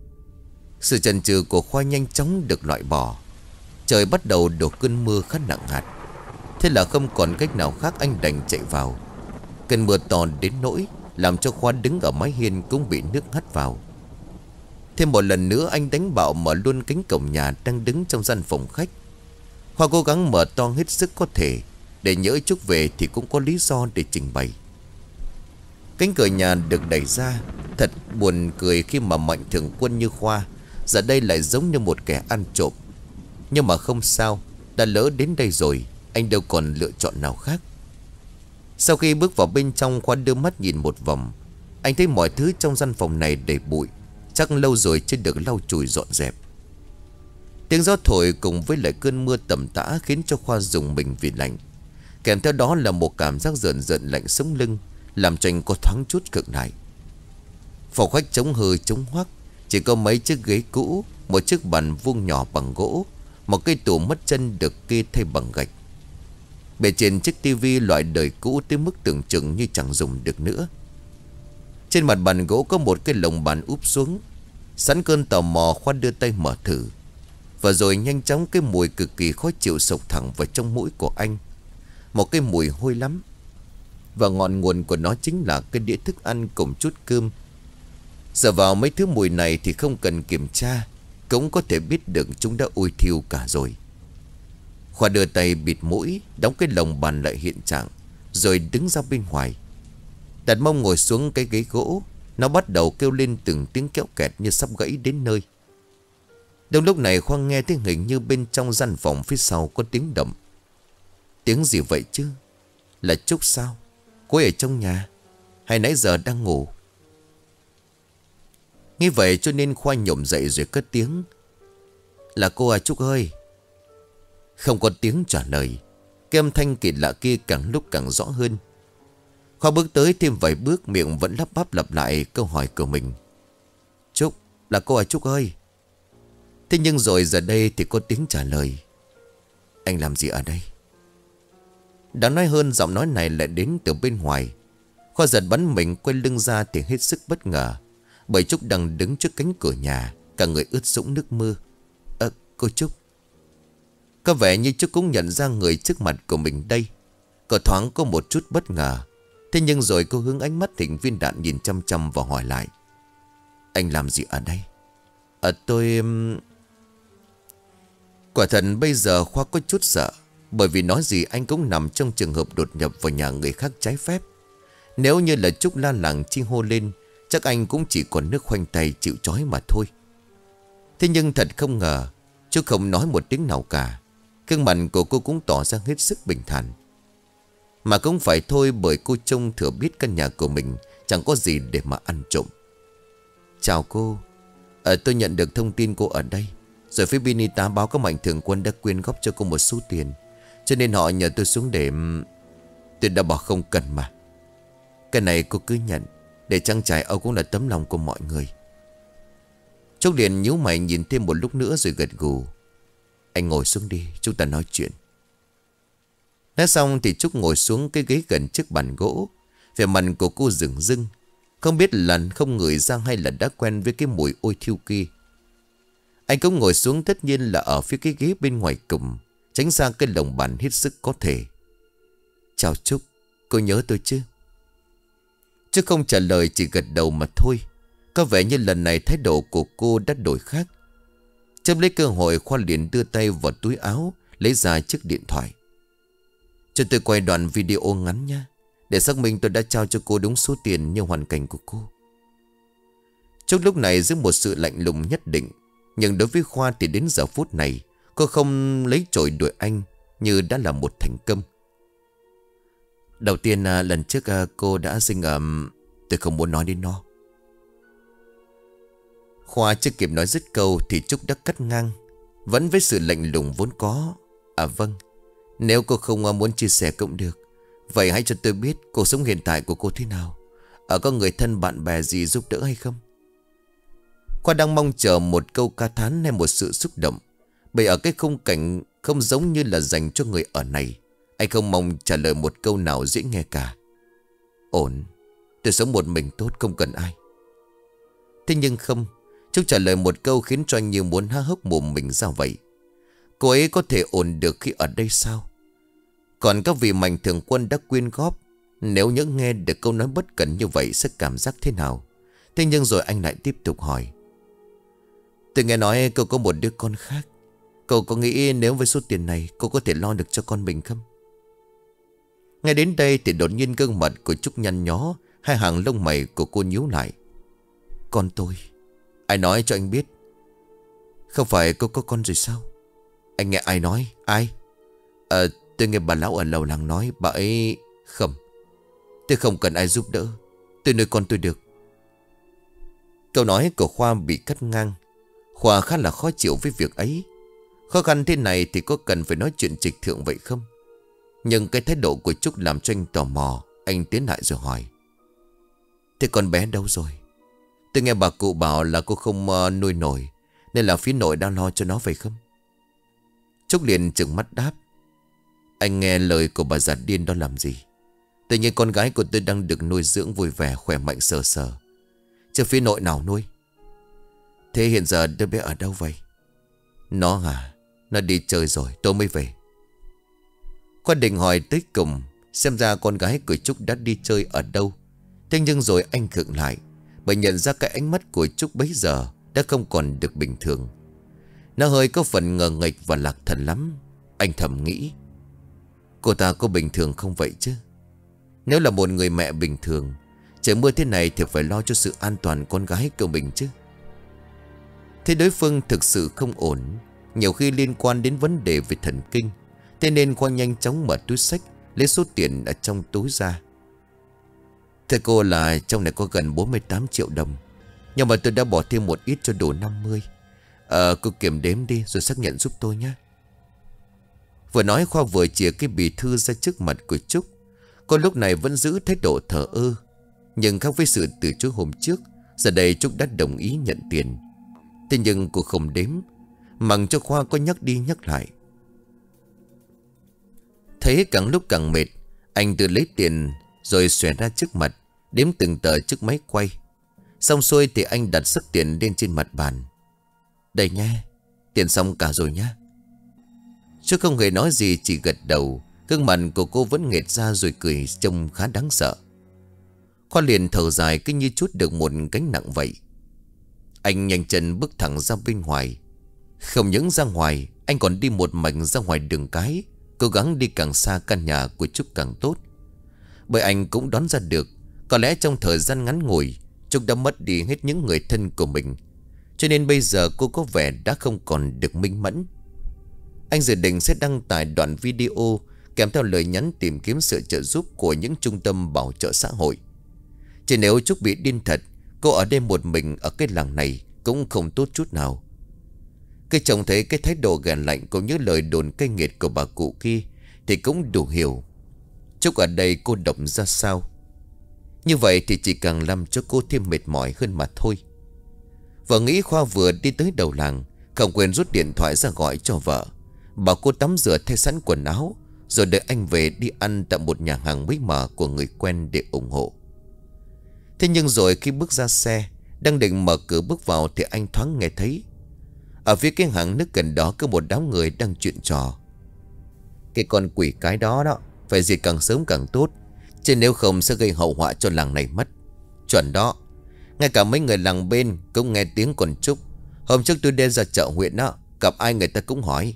Sự chần chừ của Khoa nhanh chóng được loại bỏ. Trời bắt đầu đổ cơn mưa khá nặng hạt. Thế là không còn cách nào khác, anh đành chạy vào. Cơn mưa to đến nỗi làm cho Khoa đứng ở mái hiên cũng bị nước hắt vào. Thêm một lần nữa anh đánh bạo mở luôn cánh cổng nhà đang đứng trong gian phòng khách. Khoa cố gắng mở to hết sức có thể, để nhỡ Trúc về thì cũng có lý do để trình bày. Cánh cửa nhà được đẩy ra. Thật buồn cười khi mà Mạnh Thường Quân như Khoa giờ đây lại giống như một kẻ ăn trộm. Nhưng mà không sao, đã lỡ đến đây rồi, anh đâu còn lựa chọn nào khác. Sau khi bước vào bên trong, Khoa đưa mắt nhìn một vòng. Anh thấy mọi thứ trong gian phòng này đầy bụi, chắc lâu rồi chưa được lau chùi dọn dẹp. Tiếng gió thổi cùng với lại cơn mưa tầm tã khiến cho Khoa rùng mình vì lạnh. Kèm theo đó là một cảm giác rợn rợn lạnh sống lưng, làm cho anh có thoáng chút cực lại. Phòng khách trống hờ trống hoác, chỉ có mấy chiếc ghế cũ, một chiếc bàn vuông nhỏ bằng gỗ, một cây tủ mất chân được kê thay bằng gạch. Bề trên chiếc tivi loại đời cũ tới mức tưởng chừng như chẳng dùng được nữa. Trên mặt bàn gỗ có một cái lồng bàn úp xuống. Sẵn cơn tò mò, Khoa đưa tay mở thử. Và rồi nhanh chóng cái mùi cực kỳ khó chịu sộc thẳng vào trong mũi của anh. Một cái mùi hôi lắm. Và ngọn nguồn của nó chính là cái đĩa thức ăn cùng chút cơm. Giờ vào mấy thứ mùi này thì không cần kiểm tra, cũng có thể biết được chúng đã ôi thiêu cả rồi. Khoa đưa tay bịt mũi, đóng cái lồng bàn lại hiện trạng, rồi đứng ra bên ngoài. Đặt mông ngồi xuống cái ghế gỗ. Nó bắt đầu kêu lên từng tiếng kéo kẹt như sắp gãy đến nơi. Đúng lúc này Khoa nghe thấy hình như bên trong gian phòng phía sau có tiếng động. Tiếng gì vậy chứ? Là Trúc sao? Cô ấy ở trong nhà, hay nãy giờ đang ngủ? Nghĩ vậy cho nên Khoa nhổm dậy rồi cất tiếng. Là cô à Trúc ơi. Không có tiếng trả lời. Cái âm thanh kỳ lạ kia càng lúc càng rõ hơn. Khoa bước tới thêm vài bước, miệng vẫn lắp bắp lặp lại câu hỏi của mình. Trúc, là cô à Trúc ơi. Thế nhưng rồi giờ đây thì có tiếng trả lời. Anh làm gì ở đây? Đáng nói hơn, giọng nói này lại đến từ bên ngoài. Khoa giật bắn mình quay lưng ra thì hết sức bất ngờ. Bởi Trúc đang đứng trước cánh cửa nhà, cả người ướt sũng nước mưa. Ơ, cô Trúc. Có vẻ như Trúc cũng nhận ra người trước mặt của mình đây. Cô thoáng có một chút bất ngờ. Thế nhưng rồi cô hướng ánh mắt thỉnh viên đạn nhìn chăm chăm và hỏi lại. Anh làm gì ở đây? Ờ tôi... Quả thật bây giờ Khoa có chút sợ, bởi vì nói gì anh cũng nằm trong trường hợp đột nhập vào nhà người khác trái phép. Nếu như là Trúc la làng chi hô lên, chắc anh cũng chỉ còn nước khoanh tay chịu trói mà thôi. Thế nhưng thật không ngờ, Trúc không nói một tiếng nào cả. Gương mặt của cô cũng tỏ ra hết sức bình thản. Mà cũng phải thôi, bởi cô trông thừa biết căn nhà của mình chẳng có gì để mà ăn trộm. Chào cô, à, tôi nhận được thông tin cô ở đây. Rồi phía bên y tá báo các mạnh thường quân đã quyên góp cho cô một số tiền, cho nên họ nhờ tôi xuống để... Tôi đã bảo không cần mà. Cái này cô cứ nhận, để trang trải Âu cũng là tấm lòng của mọi người. Trúc liền nhíu mày nhìn thêm một lúc nữa rồi gật gù. Anh ngồi xuống đi, chúng ta nói chuyện. Nói xong thì Trúc ngồi xuống cái ghế gần chiếc bàn gỗ. Vẻ mặt của cô rừng rưng, không biết là không ngửi ra hay là đã quen với cái mùi ôi thiêu kia. Anh cũng ngồi xuống, tất nhiên là ở phía cái ghế bên ngoài cùng, tránh xa cái lồng bàn hết sức có thể. Chào Trúc, cô nhớ tôi chứ? Chứ không trả lời, chỉ gật đầu mà thôi. Có vẻ như lần này thái độ của cô đã đổi khác. Chấp lấy cơ hội, Khoa liền đưa tay vào túi áo, lấy ra chiếc điện thoại. Cho tôi quay đoạn video ngắn nha, để xác minh tôi đã trao cho cô đúng số tiền như hoàn cảnh của cô. Trúc lúc này giữ một sự lạnh lùng nhất định. Nhưng đối với Khoa thì đến giờ phút này, cô không lấy trội đuổi anh như đã là một thành công. Đầu tiên lần trước cô đã sinh ẩm, tôi không muốn nói đến nó. Khoa chưa kịp nói dứt câu thì Trúc đã cắt ngang, vẫn với sự lạnh lùng vốn có. À vâng, nếu cô không muốn chia sẻ cũng được. Vậy hãy cho tôi biết cuộc sống hiện tại của cô thế nào. Ở có người thân bạn bè gì giúp đỡ hay không? Khoa đang mong chờ một câu ca thán hay một sự xúc động, bởi ở cái khung cảnh không giống như là dành cho người ở này. Anh không mong trả lời một câu nào dễ nghe cả. Ổn, tôi sống một mình tốt, không cần ai. Thế nhưng không, Trúc trả lời một câu khiến cho anh như muốn há hốc mồm mình ra vậy. Cô ấy có thể ổn được khi ở đây sao? Còn các vị mạnh thường quân đã quyên góp, nếu những nghe được câu nói bất cẩn như vậy sẽ cảm giác thế nào? Thế nhưng rồi anh lại tiếp tục hỏi. Tôi nghe nói cô có một đứa con khác. Cậu có nghĩ nếu với số tiền này cô có thể lo được cho con mình không? Ngay đến đây thì đột nhiên gương mặt của Trúc nhăn nhó, hai hàng lông mày của cô nhíu lại. Con tôi? Ai nói cho anh biết? Không phải cô có con rồi sao? Anh nghe ai nói? Ai? Ờ tôi nghe bà lão ở lầu làng nói. Bà ấy... Không, tôi không cần ai giúp đỡ. Tôi nuôi con tôi được. Câu nói của Khoa bị cắt ngang. Khoa khá là khó chịu với việc ấy. Khó khăn thế này thì có cần phải nói chuyện trịch thượng vậy không? Nhưng cái thái độ của Trúc làm cho anh tò mò. Anh tiến lại rồi hỏi. Thế con bé đâu rồi? Tôi nghe bà cụ bảo là cô không uh, nuôi nổi, nên là phía nội đang lo cho nó phải không? Trúc liền trừng mắt đáp. Anh nghe lời của bà già điên đó làm gì? Tự nhiên con gái của tôi đang được nuôi dưỡng vui vẻ, khỏe mạnh sờ sờ. Chứ phía nội nào nuôi? Thế hiện giờ đứa bé ở đâu vậy? Nó à? Nó đi chơi rồi, tôi mới về. Khoa định hỏi tới cùng, xem ra con gái của Trúc đã đi chơi ở đâu. Thế nhưng rồi anh khựng lại, bởi nhận ra cái ánh mắt của Trúc bấy giờ đã không còn được bình thường. Nó hơi có phần ngờ nghệch và lạc thần lắm. Anh thầm nghĩ, cô ta có bình thường không vậy chứ? Nếu là một người mẹ bình thường, trời mưa thế này thì phải lo cho sự an toàn con gái của mình chứ. Thế đối phương thực sự không ổn, nhiều khi liên quan đến vấn đề về thần kinh. Thế nên Khoa nhanh chóng mở túi xách, lấy số tiền ở trong túi ra. Thưa cô là trong này có gần bốn mươi tám triệu đồng, nhưng mà tôi đã bỏ thêm một ít cho đủ năm mươi. Ờ cô kiểm đếm đi rồi xác nhận giúp tôi nhé. Vừa nói Khoa vừa chìa cái bì thư ra trước mặt của Trúc. Cô lúc này vẫn giữ thái độ thờ ơ. Nhưng khác với sự từ chối hôm trước, giờ đây Trúc đã đồng ý nhận tiền. Thế nhưng cô không đếm, mặc cho Khoa có nhắc đi nhắc lại. Thấy càng lúc càng mệt, anh tự lấy tiền rồi xòe ra trước mặt, đếm từng tờ trước máy quay. Xong xuôi thì anh đặt sấp tiền lên trên mặt bàn. Đây nha, tiền xong cả rồi nhá. Chứ không hề nói gì, chỉ gật đầu. Gương mặt của cô vẫn nghệt ra rồi cười trông khá đáng sợ. Khoa liền thở dài cứ như chút được một gánh nặng vậy. Anh nhanh chân bước thẳng ra bên ngoài. Không những ra ngoài, Anh còn đi một mạch ra ngoài đường cái, cố gắng đi càng xa căn nhà của Trúc càng tốt. Bởi anh cũng đoán ra được, có lẽ trong thời gian ngắn ngủi Trúc đã mất đi hết những người thân của mình, cho nên bây giờ cô có vẻ đã không còn được minh mẫn. Anh dự định sẽ đăng tải đoạn video kèm theo lời nhắn tìm kiếm sự trợ giúp của những trung tâm bảo trợ xã hội. Chỉ nếu Trúc bị điên thật, cô ở đây một mình ở cái làng này cũng không tốt chút nào. Cái chồng thấy cái thái độ ghẻ lạnh cũng như lời đồn cay nghiệt của bà cụ kia thì cũng đủ hiểu Trúc ở đây cô độc ra sao. Như vậy thì chỉ càng làm cho cô thêm mệt mỏi hơn mà thôi. Vợ nghĩ Khoa vừa đi tới đầu làng, không quên rút điện thoại ra gọi cho vợ, bảo cô tắm rửa thay sẵn quần áo, rồi đợi anh về đi ăn tại một nhà hàng mới mở của người quen để ủng hộ. Thế nhưng rồi khi bước ra xe, đang định mở cửa bước vào thì anh thoáng nghe thấy ở phía cái hàng nước gần đó có một đám người đang chuyện trò. Cái con quỷ cái đó đó phải diệt càng sớm càng tốt, chứ nếu không sẽ gây hậu họa cho làng này mất. Chuẩn đó. Ngay cả mấy người làng bên cũng nghe tiếng con Trúc. Hôm trước tôi đi ra chợ huyện đó, gặp ai người ta cũng hỏi.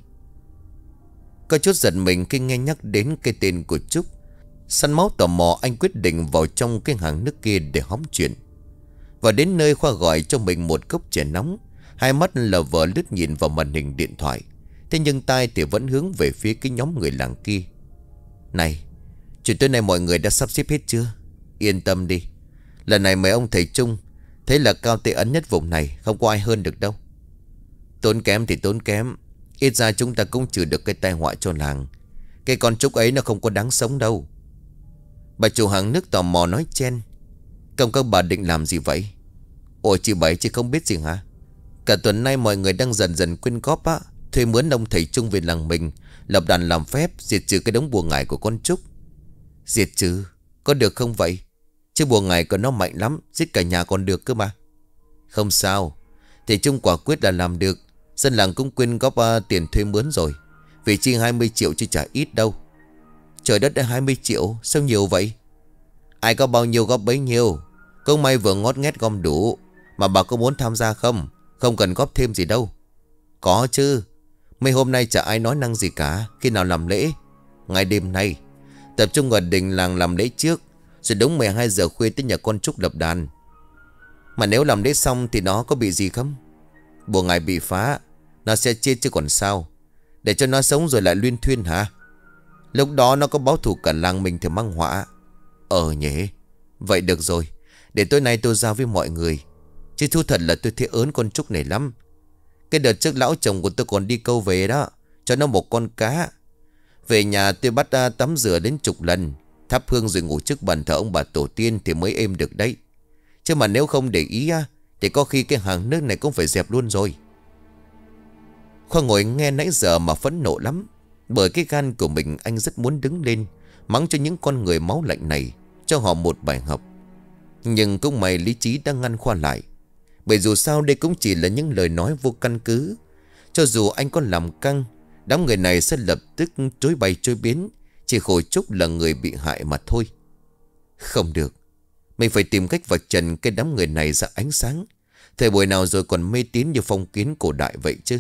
Có chút giật mình khi nghe nhắc đến cái tên của Trúc. Săn máu tò mò, anh quyết định vào trong cái hàng nước kia để hóng chuyện. Và đến nơi Khoa gọi cho mình một cốc chè nóng. Hai mắt lờ vờ lướt nhìn vào màn hình điện thoại, thế nhưng tai thì vẫn hướng về phía cái nhóm người làng kia. Này, chuyện tối nay mọi người đã sắp xếp hết chưa? Yên tâm đi, lần này mấy ông thầy Trung thấy là cao tệ ấn nhất vùng này, không có ai hơn được đâu. Tốn kém thì tốn kém, ít ra chúng ta cũng trừ được cái tai họa cho làng. Cái con Trúc ấy nó không có đáng sống đâu. Bà chủ hàng nước tò mò nói chen. Công các bà định làm gì vậy? Ôi chị Bảy, chị không biết gì hả? Cả tuần nay mọi người đang dần dần quyên góp á, thuê mướn ông thầy Trung về làng mình, lập đàn làm phép, diệt trừ cái đống bùa ngải của con Trúc. Diệt trừ? Có được không vậy? Chứ bùa ngải của nó mạnh lắm, giết cả nhà còn được cơ mà. Không sao, thầy Trung quả quyết là làm được. Dân làng cũng quyên góp uh, tiền thuê mướn rồi. Vì chi hai mươi triệu chứ chả ít đâu. Trời đất đã hai mươi triệu, sao nhiều vậy? Ai có bao nhiêu góp bấy nhiêu. Công may vừa ngót nghét gom đủ. Mà bà có muốn tham gia không? Không cần góp thêm gì đâu. Có chứ. Mấy hôm nay chả ai nói năng gì cả. Khi nào làm lễ? Ngày đêm nay tập trung ở đình làng làm lễ trước, rồi đúng mười hai giờ khuya tới nhà con Trúc lập đàn. Mà nếu làm lễ xong thì nó có bị gì không? Bùa ngải bị phá, nó sẽ chết chứ còn sao. Để cho nó sống rồi lại luyên thuyên hả? Lúc đó nó có báo thù cả làng mình thì mang họa. Ờ nhỉ. Vậy được rồi, để tối nay tôi giao với mọi người. Chứ thu thật là tôi thấy ớn con Trúc này lắm. Cái đợt trước lão chồng của tôi còn đi câu về đó, cho nó một con cá. Về nhà tôi bắt uh, tắm rửa đến chục lần, thắp hương rồi ngủ trước bàn thờ ông bà tổ tiên thì mới êm được đấy. Chứ mà nếu không để ý uh, thì có khi cái hàng nước này cũng phải dẹp luôn rồi. Khoa ngồi nghe nãy giờ mà phẫn nộ lắm. Bởi cái gan của mình anh rất muốn đứng lên mắng cho những con người máu lạnh này, cho họ một bài học. Nhưng cũng may lý trí đang ngăn Khoa lại. Bởi dù sao đây cũng chỉ là những lời nói vô căn cứ. Cho dù anh có làm căng, đám người này sẽ lập tức trối bay trối biến. Chỉ khổ Trúc là người bị hại mà thôi. Không được, mình phải tìm cách vạch trần cái đám người này ra ánh sáng. Thời buổi nào rồi còn mê tín như phong kiến cổ đại vậy chứ.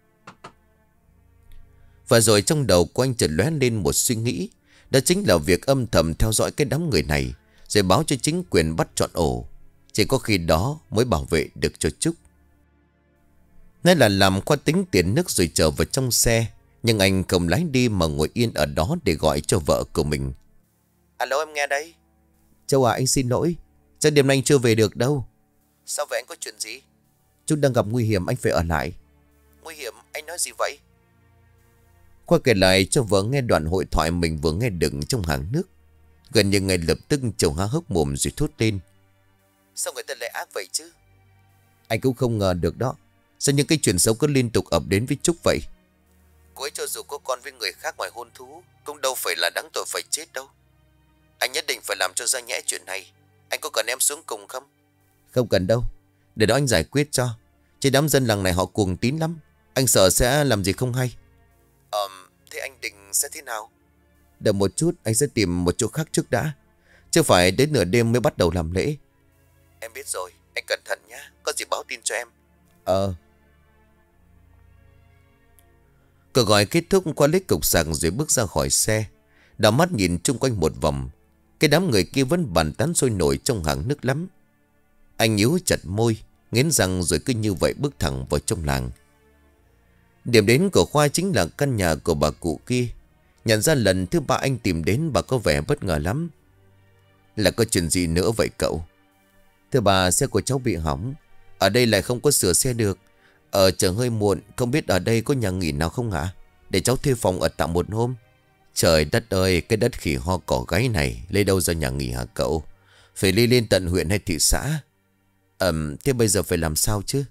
Và rồi trong đầu của anh chợt lóe lên một suy nghĩ. Đó chính là việc âm thầm theo dõi cái đám người này, rồi báo cho chính quyền bắt trọn ổ. Chỉ có khi đó mới bảo vệ được cho Trúc. Nên là làm Khoa tính tiền nước rồi trở vào trong xe. Nhưng anh không lái đi mà ngồi yên ở đó để gọi cho vợ của mình. Alo, em nghe đây. Châu à, anh xin lỗi, chắc đêm nay anh chưa về được đâu. Sao vậy, anh có chuyện gì? Trúc đang gặp nguy hiểm, anh phải ở lại. Nguy hiểm? Anh nói gì vậy? Khoa kể lại cho vợ nghe đoạn hội thoại mình vừa nghe được trong hàng nước. Gần như ngay lập tức Châu há hốc mồm rồi thốt lên. Sao người ta lại ác vậy chứ? Anh cũng không ngờ được đó. Sao những cái chuyện xấu cứ liên tục ập đến với Trúc vậy? Cô ấy cho dù có con với người khác ngoài hôn thú cũng đâu phải là đáng tội phải chết đâu. Anh nhất định phải làm cho ra nhẽ chuyện này. Anh có cần em xuống cùng không? Không cần đâu, để đó anh giải quyết cho. Chứ đám dân làng này họ cuồng tín lắm. Anh sợ sẽ làm gì không hay. Ờm, thế anh định sẽ thế nào? Đợi một chút, anh sẽ tìm một chỗ khác trước đã. Chứ phải đến nửa đêm mới bắt đầu làm lễ. Em biết rồi, anh cẩn thận nhá. Có gì báo tin cho em. Ờ. Cậu gọi kết thúc qua lấy cục sạc rồi bước ra khỏi xe. Đảo mắt nhìn chung quanh một vòng. Cái đám người kia vẫn bàn tán sôi nổi trong hàng nước lắm. Anh nhíu chặt môi, nghiến răng rồi cứ như vậy bước thẳng vào trong làng. Điểm đến của Khoa chính là căn nhà của bà cụ kia. Nhận ra lần thứ ba anh tìm đến, bà có vẻ bất ngờ lắm. Là có chuyện gì nữa vậy cậu? Thưa bà, xe của cháu bị hỏng. Ở đây lại không có sửa xe được. Ở chờ hơi muộn, không biết ở đây có nhà nghỉ nào không hả? Để cháu thuê phòng ở tạm một hôm. Trời đất ơi, cái đất khỉ ho cỏ gáy này lấy đâu ra nhà nghỉ hả cậu? Phải đi lên tận huyện hay thị xã? Ừm, thế bây giờ phải làm sao chứ?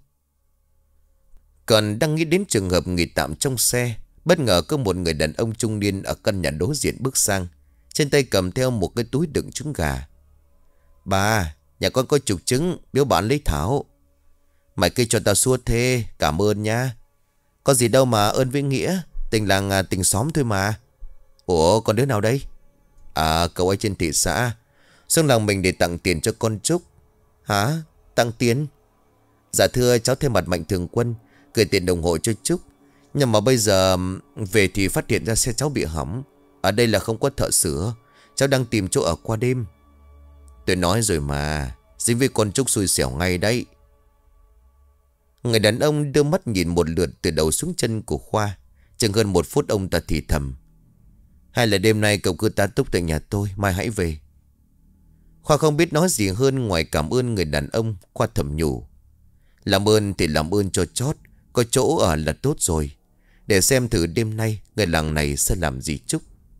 Còn đang nghĩ đến trường hợp nghỉ tạm trong xe, bất ngờ có một người đàn ông trung niên ở căn nhà đối diện bước sang. Trên tay cầm theo một cái túi đựng trứng gà. Bà, nhà con có chục trứng, biếu bạn lấy thảo. Mày kêu cho tao suốt thế, cảm ơn nha. Có gì đâu mà ơn với nghĩa, tình làng à, tình xóm thôi mà. Ủa, còn đứa nào đây? À, cậu ấy trên thị xã xuống làng mình để tặng tiền cho con Trúc. Hả? Tặng tiền? Dạ thưa, cháu thêm mặt Mạnh Thường Quân gửi tiền ủng hộ cho Trúc. Nhưng mà bây giờ về thì phát hiện ra xe cháu bị hỏng. Ở đây là không có thợ sửa. Cháu đang tìm chỗ ở qua đêm. Tôi nói rồi mà, dính với con Trúc xui xẻo ngay đấy. Người đàn ông đưa mắt nhìn một lượt từ đầu xuống chân của Khoa. Chừng hơn một phút ông ta thì thầm. Hay là đêm nay cậu cứ tá túc tại nhà tôi, mai hãy về. Khoa không biết nói gì hơn ngoài cảm ơn người đàn ông. Khoa thầm nhủ. Làm ơn thì làm ơn cho chót, có chỗ ở là tốt rồi. Để xem thử đêm nay người làng này sẽ làm gì Trúc.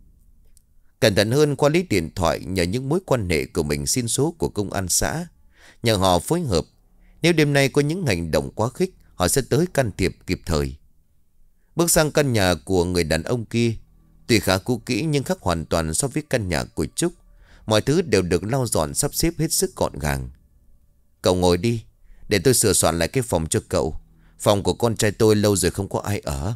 Cẩn thận hơn, Khoa lấy điện thoại nhờ những mối quan hệ của mình xin số của công an xã, nhờ họ phối hợp. Nếu đêm nay có những hành động quá khích, họ sẽ tới can thiệp kịp thời. Bước sang căn nhà của người đàn ông kia. Tuy khá cũ kỹ nhưng khác hoàn toàn so với căn nhà của Trúc. Mọi thứ đều được lau dọn sắp xếp hết sức gọn gàng. Cậu ngồi đi, để tôi sửa soạn lại cái phòng cho cậu. Phòng của con trai tôi lâu rồi không có ai ở.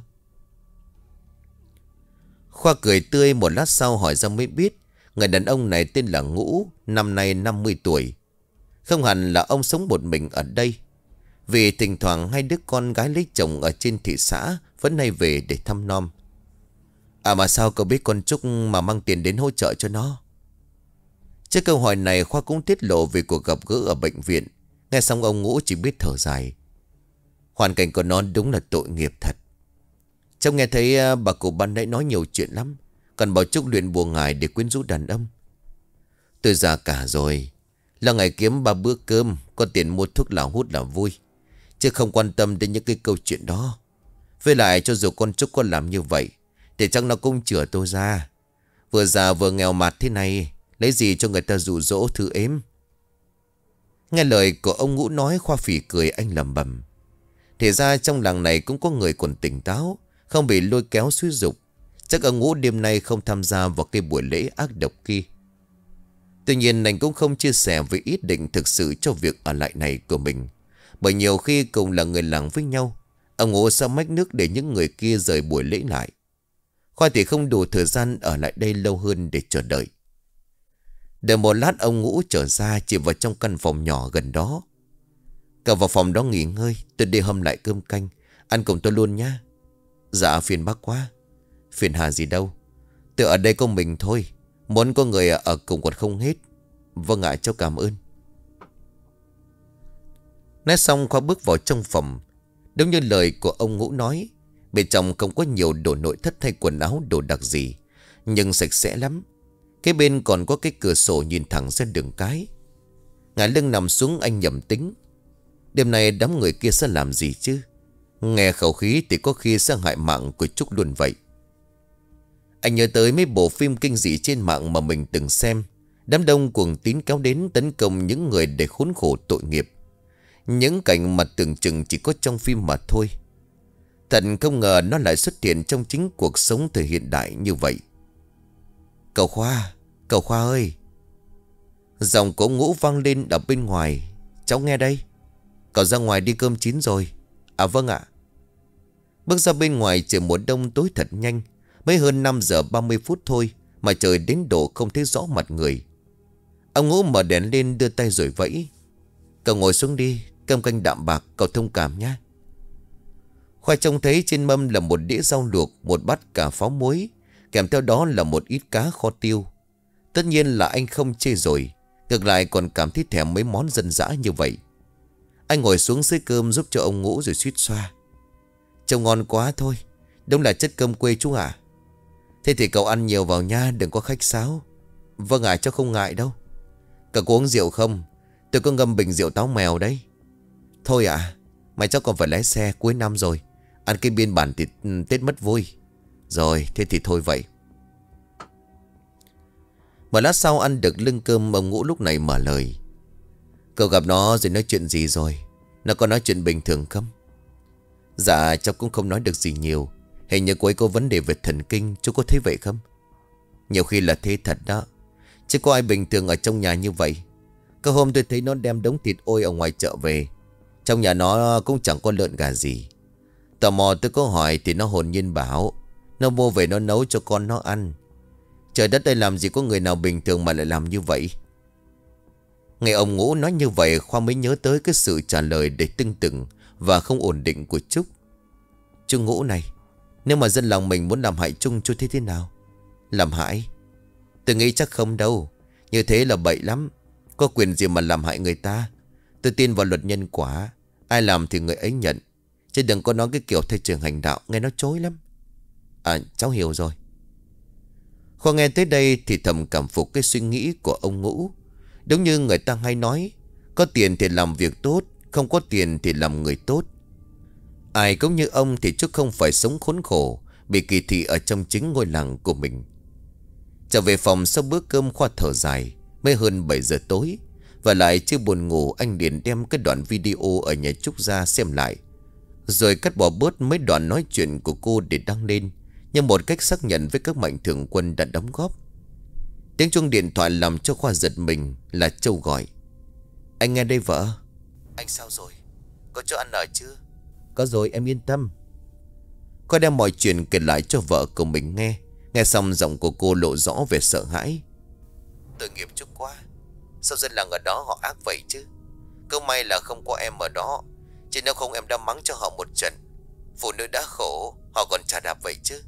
Khoa cười tươi, một lát sau hỏi ra mới biết người đàn ông này tên là Ngũ, năm nay năm mươi tuổi. Không hẳn là ông sống một mình ở đây, vì thỉnh thoảng hai đứa con gái lấy chồng ở trên thị xã vẫn hay về để thăm nom. À mà sao cậu biết con Trúc mà mang tiền đến hỗ trợ cho nó? Trước câu hỏi này, Khoa cũng tiết lộ về cuộc gặp gỡ ở bệnh viện. Nghe xong ông Ngũ chỉ biết thở dài. Hoàn cảnh của nó đúng là tội nghiệp thật. Trông nghe thấy bà cụ ban nãy nói nhiều chuyện lắm, còn bảo Trúc luyện bùa ngải để quyến rũ đàn ông. Tôi già cả rồi, là ngày kiếm ba bữa cơm, có tiền mua thuốc lào hút là vui, chứ không quan tâm đến những cái câu chuyện đó. Với lại cho dù con Trúc có làm như vậy thì chắc nó cũng chữa tôi ra. Vừa già vừa nghèo mạt thế này, lấy gì cho người ta dụ dỗ thứ ếm. Nghe lời của ông Ngũ nói, Khoa phỉ cười, anh lẩm bẩm. Thì ra trong làng này cũng có người còn tỉnh táo, không bị lôi kéo xúi dục. Chắc ông Ngũ đêm nay không tham gia vào cái buổi lễ ác độc kia. Tuy nhiên anh cũng không chia sẻ với ý định thực sự cho việc ở lại này của mình, bởi nhiều khi cùng là người làng với nhau, ông Ngũ sẽ mách nước để những người kia rời buổi lễ lại. Khoa thì không đủ thời gian ở lại đây lâu hơn để chờ đợi. Đợi một lát ông Ngũ trở ra, chỉ vào trong căn phòng nhỏ gần đó. Cậu vào phòng đó nghỉ ngơi, tôi đi hâm lại cơm canh, ăn cùng tôi luôn nhá. Dạ phiền bác quá. Phiền hà gì đâu, tôi ở đây có mình thôi, muốn có người ở cùng còn không hết. Vâng ạ, cháu cảm ơn. Nói xong, Khoa bước vào trong phòng. Đúng như lời của ông Ngũ nói, bên trong không có nhiều đồ nội thất hay quần áo đồ đặc gì, nhưng sạch sẽ lắm. Cái bên còn có cái cửa sổ nhìn thẳng ra đường cái. Ngả lưng nằm xuống, anh nhẩm tính. Đêm nay đám người kia sẽ làm gì chứ? Nghe khẩu khí thì có khi sẽ hại mạng của Trúc luôn vậy. Anh nhớ tới mấy bộ phim kinh dị trên mạng mà mình từng xem. Đám đông cuồng tín kéo đến tấn công những người để khốn khổ tội nghiệp. Những cảnh mà tưởng chừng chỉ có trong phim mà thôi. Thật không ngờ nó lại xuất hiện trong chính cuộc sống thời hiện đại như vậy. Cậu Khoa, cậu Khoa ơi. Giọng của Ngũ vang lên ở bên ngoài. Cháu nghe đây. Cậu ra ngoài đi, cơm chín rồi. À vâng ạ. Bước ra bên ngoài, trời mùa đông tối thật nhanh. Mới hơn năm giờ ba mươi phút thôi mà trời đến độ không thấy rõ mặt người. Ông Ngũ mở đèn lên, đưa tay rồi vẫy. Cậu ngồi xuống đi, cơm canh đạm bạc, cậu thông cảm nhé. Khoa trông thấy trên mâm là một đĩa rau luộc, một bát cà pháo muối, kèm theo đó là một ít cá kho tiêu. Tất nhiên là anh không chê rồi, ngược lại còn cảm thấy thèm mấy món dân dã như vậy. Anh ngồi xuống xới cơm giúp cho ông Ngũ rồi suýt xoa. Trông ngon quá thôi, đúng là chất cơm quê chú ạ. Thế thì cậu ăn nhiều vào nha, đừng có khách sáo. Vâng ạ, cháu không ngại đâu. Cậu có uống rượu không? Tôi có ngâm bình rượu táo mèo đấy. Thôi ạ, mai cháu còn phải lái xe, cuối năm rồi. Ăn cái biên bản thì Tết mất vui. Rồi, thế thì thôi vậy. Một lát sau ăn được lưng cơm, ông Ngũ lúc này mở lời. Cậu gặp nó rồi nói chuyện gì rồi? Nó có nói chuyện bình thường không? Dạ cháu cũng không nói được gì nhiều. Hình như cô ấy có vấn đề về thần kinh, chú có thấy vậy không? Nhiều khi là thế thật đó. Chứ có ai bình thường ở trong nhà như vậy. Có hôm tôi thấy nó đem đống thịt ôi ở ngoài chợ về. Trong nhà nó cũng chẳng có lợn gà gì. Tò mò tôi có hỏi thì nó hồn nhiên bảo nó mua về nó nấu cho con nó ăn. Trời đất ơi, làm gì có người nào bình thường mà lại làm như vậy. Nghe ông Ngũ nói như vậy, Khoa mới nhớ tới cái sự trả lời để tưng tửng và không ổn định của Trúc. Chú Ngũ này, nếu mà dân làng mình muốn làm hại Trung, chú thấy thế nào? Làm hại? Tôi nghĩ chắc không đâu. Như thế là bậy lắm. Có quyền gì mà làm hại người ta? Tôi tin vào luật nhân quả. Ai làm thì người ấy nhận. Chứ đừng có nói cái kiểu thầy trường hành đạo, nghe nó chối lắm. À, cháu hiểu rồi. Khoa nghe tới đây thì thầm cảm phục cái suy nghĩ của ông Ngũ. Đúng như người ta hay nói, có tiền thì làm việc tốt, không có tiền thì làm người tốt. Ai cũng như ông thì Trúc không phải sống khốn khổ, bị kỳ thị ở trong chính ngôi làng của mình. Trở về phòng sau bữa cơm, Khoa thở dài. Mới hơn bảy giờ tối, và lại chưa buồn ngủ, anh liền đem cái đoạn video ở nhà Trúc ra xem lại, rồi cắt bỏ bớt mấy đoạn nói chuyện của cô để đăng lên, như một cách xác nhận với các mạnh thường quân đã đóng góp. Tiếng chuông điện thoại làm cho Khoa giật mình, là Châu gọi. Anh nghe đây vợ. Anh sao rồi? Có chỗ ăn ở chưa? Có rồi, em yên tâm. Khoa đem mọi chuyện kể lại cho vợ của mình nghe. Nghe xong giọng của cô lộ rõ về sợ hãi. Tội nghiệp Trúc quá. Sao dân làng ở đó họ ác vậy chứ? Cứ may là không có em ở đó, chứ nếu không em đã mắng cho họ một trận. Phụ nữ đã khổ, họ còn chà đạp vậy chứ.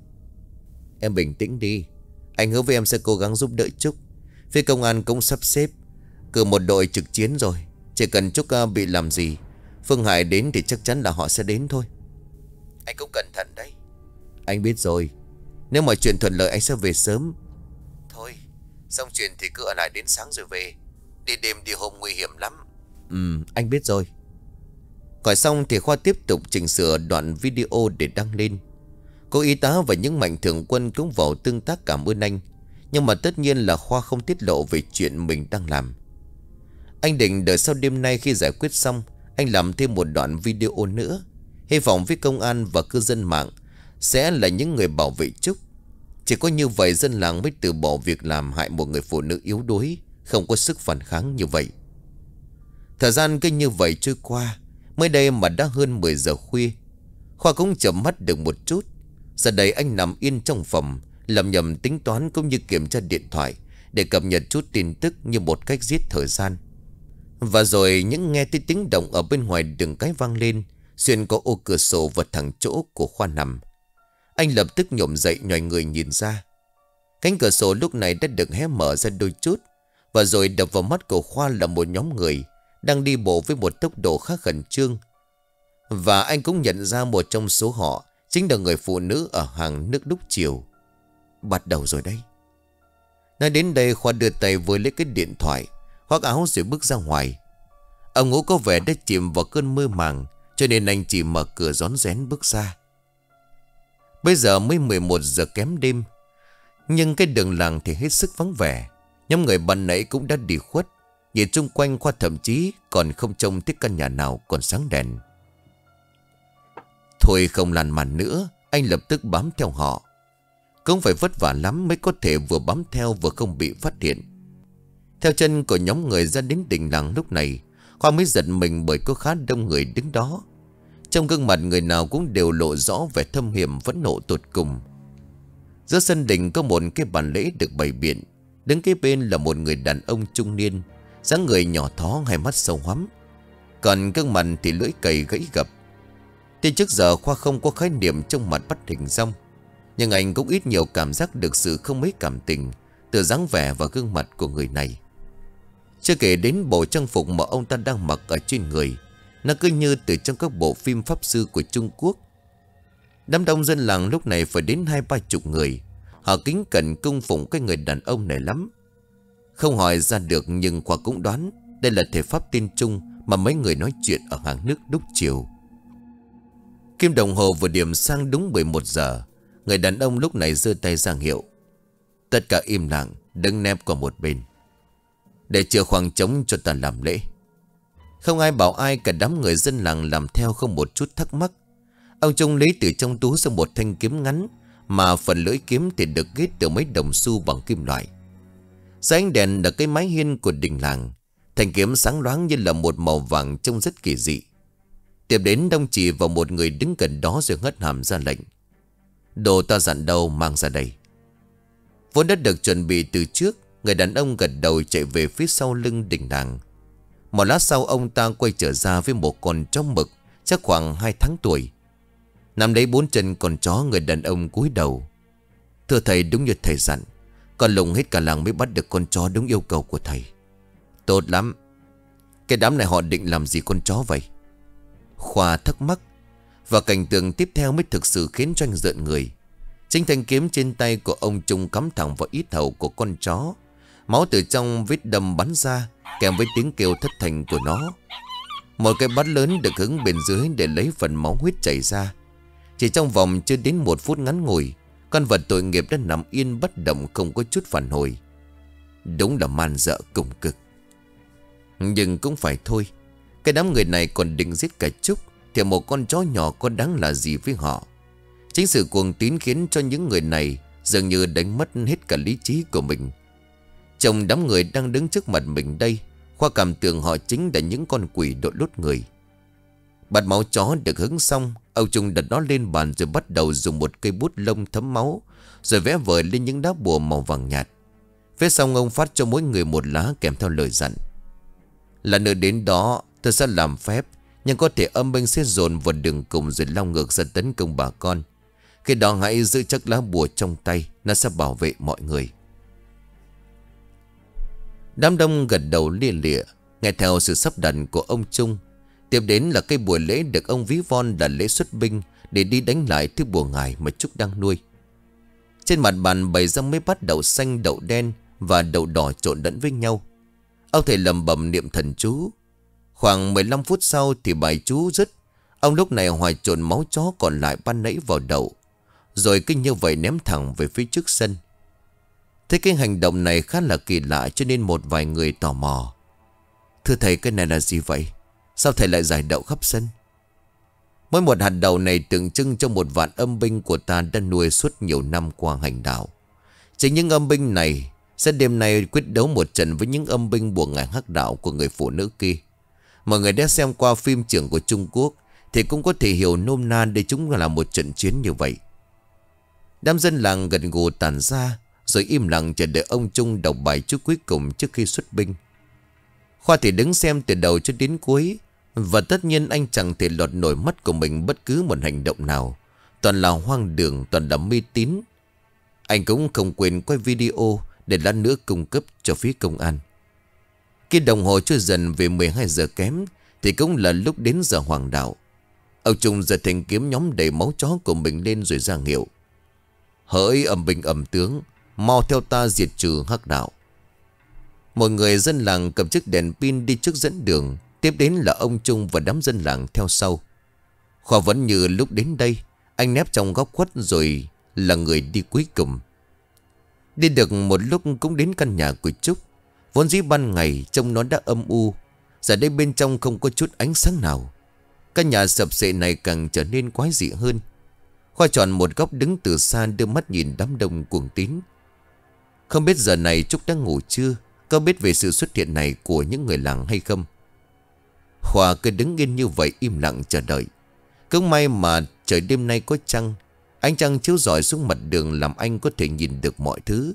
Em bình tĩnh đi. Anh hứa với em sẽ cố gắng giúp đỡ Trúc. Phía công an cũng sắp xếp cử một đội trực chiến rồi. Chỉ cần Trúc bị làm gì, Phương Hải đến thì chắc chắn là họ sẽ đến thôi. Anh cũng cẩn thận đấy. Anh biết rồi. Nếu mọi chuyện thuận lợi anh sẽ về sớm. Thôi, xong chuyện thì cứ ở lại đến sáng rồi về. Đi đêm đi hôm nguy hiểm lắm. Ừ, anh biết rồi. Gọi xong thì Khoa tiếp tục chỉnh sửa đoạn video để đăng lên. Cô y tá và những mạnh thường quân cũng vào tương tác cảm ơn anh. Nhưng mà tất nhiên là Khoa không tiết lộ về chuyện mình đang làm. Anh định đợi sau đêm nay khi giải quyết xong, anh làm thêm một đoạn video nữa. Hy vọng với công an và cư dân mạng sẽ là những người bảo vệ Trúc. Chỉ có như vậy dân làng mới từ bỏ việc làm hại một người phụ nữ yếu đuối, không có sức phản kháng như vậy. Thời gian cứ như vậy trôi qua. Mới đây mà đã hơn mười giờ khuya. Khoa cũng chợp mắt được một chút. Giờ đây anh nằm yên trong phòng, lầm nhầm tính toán cũng như kiểm tra điện thoại để cập nhật chút tin tức như một cách giết thời gian. Và rồi những nghe thấy tiếng động ở bên ngoài đường cái vang lên, xuyên qua ô cửa sổ vào thẳng chỗ của Khoa nằm. Anh lập tức nhổm dậy nhòi người nhìn ra. Cánh cửa sổ lúc này đã được hé mở ra đôi chút. Và rồi đập vào mắt của Khoa là một nhóm người đang đi bộ với một tốc độ khá khẩn trương. Và anh cũng nhận ra một trong số họ chính là người phụ nữ ở hàng nước đúc chiều. Bắt đầu rồi đây. Nói đến đây Khoa đưa tay với lấy cái điện thoại, khoác áo rồi bước ra ngoài. Ông Ngũ có vẻ đã chìm vào cơn mơ màng, cho nên anh chỉ mở cửa rón rén bước ra. Bây giờ mới mười một giờ kém đêm, nhưng cái đường làng thì hết sức vắng vẻ. Nhóm người ban nãy cũng đã đi khuất. Nhìn chung quanh Khoa thậm chí còn không trông thấy căn nhà nào còn sáng đèn. Thôi không làn màn nữa, anh lập tức bám theo họ. Cũng phải vất vả lắm mới có thể vừa bám theo vừa không bị phát hiện. Theo chân của nhóm người ra đến đình làng lúc này, Khoa mới giật mình bởi có khá đông người đứng đó. Trong gương mặt người nào cũng đều lộ rõ vẻ thâm hiểm phẫn nộ tột cùng. Giữa sân đình có một cái bàn lễ được bày biện. Đứng kế bên là một người đàn ông trung niên, dáng người nhỏ thó, hai mắt sâu hoắm, còn gương mặt thì lưỡi cày gãy gập. Thì trước giờ Khoa không có khái niệm trong mặt bắt hình rong, nhưng anh cũng ít nhiều cảm giác được sự không mấy cảm tình từ dáng vẻ và gương mặt của người này. Chưa kể đến bộ trang phục mà ông ta đang mặc ở trên người, nó cứ như từ trong các bộ phim pháp sư của Trung Quốc. Đám đông dân làng lúc này phải đến hai ba chục người. Họ kính cẩn cung phụng cái người đàn ông này lắm. Không hỏi ra được nhưng Khoa cũng đoán đây là thể pháp tên Trung mà mấy người nói chuyện ở hàng nước lúc chiều. Kim đồng hồ vừa điểm sang đúng mười một giờ. Người đàn ông lúc này giơ tay ra hiệu. Tất cả im lặng, đứng nép qua một bên, để chừa khoảng trống cho ta làm lễ. Không ai bảo ai, cả đám người dân làng làm theo không một chút thắc mắc. Ông Trung lấy từ trong túi ra một thanh kiếm ngắn, mà phần lưỡi kiếm thì được ghét từ mấy đồng xu bằng kim loại. Dưới ánh đèn ở cái mái hiên của đình làng, thanh kiếm sáng loáng như là một màu vàng trông rất kỳ dị. Tiếp đến Đông chỉ vào một người đứng gần đó rồi hất hàm ra lệnh. Đồ ta dặn đâu mang ra đây. Vốn đã được chuẩn bị từ trước, người đàn ông gật đầu chạy về phía sau lưng đình làng. Một lát sau ông ta quay trở ra với một con chó mực chắc khoảng hai tháng tuổi. Nằm đấy bốn chân con chó. Người đàn ông cúi đầu. Thưa thầy, đúng như thầy dặn, con lùng hết cả làng mới bắt được con chó đúng yêu cầu của thầy. Tốt lắm. Cái đám này họ định làm gì con chó vậy? Khoa thắc mắc. Và cảnh tượng tiếp theo mới thực sự khiến cho anh rợn người. Chính thanh kiếm trên tay của ông Trung cắm thẳng vào yết hầu của con chó. Máu từ trong vết đâm bắn ra, kèm với tiếng kêu thất thanh của nó. Một cái bát lớn được hứng bên dưới để lấy phần máu huyết chảy ra. Chỉ trong vòng chưa đến một phút ngắn ngủi, con vật tội nghiệp đã nằm yên bất động, không có chút phản hồi. Đúng là man dợ cùng cực. Nhưng cũng phải thôi. Cái đám người này còn định giết cả Trúc, thì một con chó nhỏ có đáng là gì với họ. Chính sự cuồng tín khiến cho những người này dường như đánh mất hết cả lý trí của mình. Trong đám người đang đứng trước mặt mình đây, Khoa cảm tưởng họ chính là những con quỷ đội lốt người. Bạt máu chó được hứng xong, ông Trung đặt nó lên bàn rồi bắt đầu dùng một cây bút lông thấm máu, rồi vẽ vời lên những đá bùa màu vàng nhạt. Vẽ xong ông phát cho mỗi người một lá kèm theo lời dặn. Lần nữa đến đó tôi sẽ làm phép, nhưng có thể âm binh sẽ dồn vào đường cùng rồi lao ngược ra tấn công bà con. Khi đó hãy giữ chắc lá bùa trong tay, nó sẽ bảo vệ mọi người. Đám đông gật đầu lia lịa, nghe theo sự sắp đặt của ông Trung. Tiếp đến là cái buổi lễ được ông ví von là lễ xuất binh, để đi đánh lại thứ bùa ngải mà Trúc đang nuôi. Trên mặt bàn bày ra mấy bát đậu xanh, đậu đen và đậu đỏ trộn lẫn với nhau. Ông thầy lẩm bẩm niệm thần chú. Khoảng mười lăm phút sau thì bài chú dứt. Ông lúc này hoài trộn máu chó còn lại ban nãy vào đậu, rồi cứ như vậy ném thẳng về phía trước sân. Thấy cái hành động này khá là kỳ lạ, cho nên một vài người tò mò. Thưa thầy, cái này là gì vậy? Sao thầy lại giải đậu khắp sân? Mỗi một hạt đậu này tượng trưng cho một vạn âm binh của ta đã nuôi suốt nhiều năm qua hành đạo. Chính những âm binh này sẽ đêm nay quyết đấu một trận với những âm binh bùa ngải hắc đạo của người phụ nữ kia. Mọi người đã xem qua phim trưởng của Trung Quốc thì cũng có thể hiểu nôm na đây chúng là một trận chiến như vậy. Đám dân làng gần gù tản ra, rồi im lặng chờ đợi ông Trung đọc bài chú cuối cùng trước khi xuất binh. Khoa thì đứng xem từ đầu cho đến cuối, và tất nhiên anh chẳng thể lọt nổi mắt của mình bất cứ một hành động nào. Toàn là hoang đường, toàn là mê tín. Anh cũng không quên quay video để lát nữa cung cấp cho phía công an. Khi đồng hồ trôi dần về mười hai giờ kém thì cũng là lúc đến giờ hoàng đạo. Ông Trung giơ thanh kiếm nhóm đầy máu chó của mình lên rồi ra hiệu. Hỡi âm binh âm tướng, mau theo ta diệt trừ hắc đạo. Mọi người dân làng cầm chiếc đèn pin đi trước dẫn đường. Tiếp đến là ông Trung và đám dân làng theo sau. Khoa vẫn như lúc đến đây, anh nép trong góc khuất rồi là người đi cuối cùng. Đi được một lúc cũng đến căn nhà của Trúc. Vốn dĩ ban ngày trông nó đã âm u, giờ đây bên trong không có chút ánh sáng nào. Căn nhà sập xệ này càng trở nên quái dị hơn. Khoa chọn một góc đứng từ xa, đưa mắt nhìn đám đông cuồng tín. Không biết giờ này Trúc đã ngủ chưa, có biết về sự xuất hiện này của những người làng hay không. Khoa cứ đứng yên như vậy im lặng chờ đợi. Cũng may mà trời đêm nay có trăng. Ánh trăng chiếu rọi xuống mặt đường làm anh có thể nhìn được mọi thứ.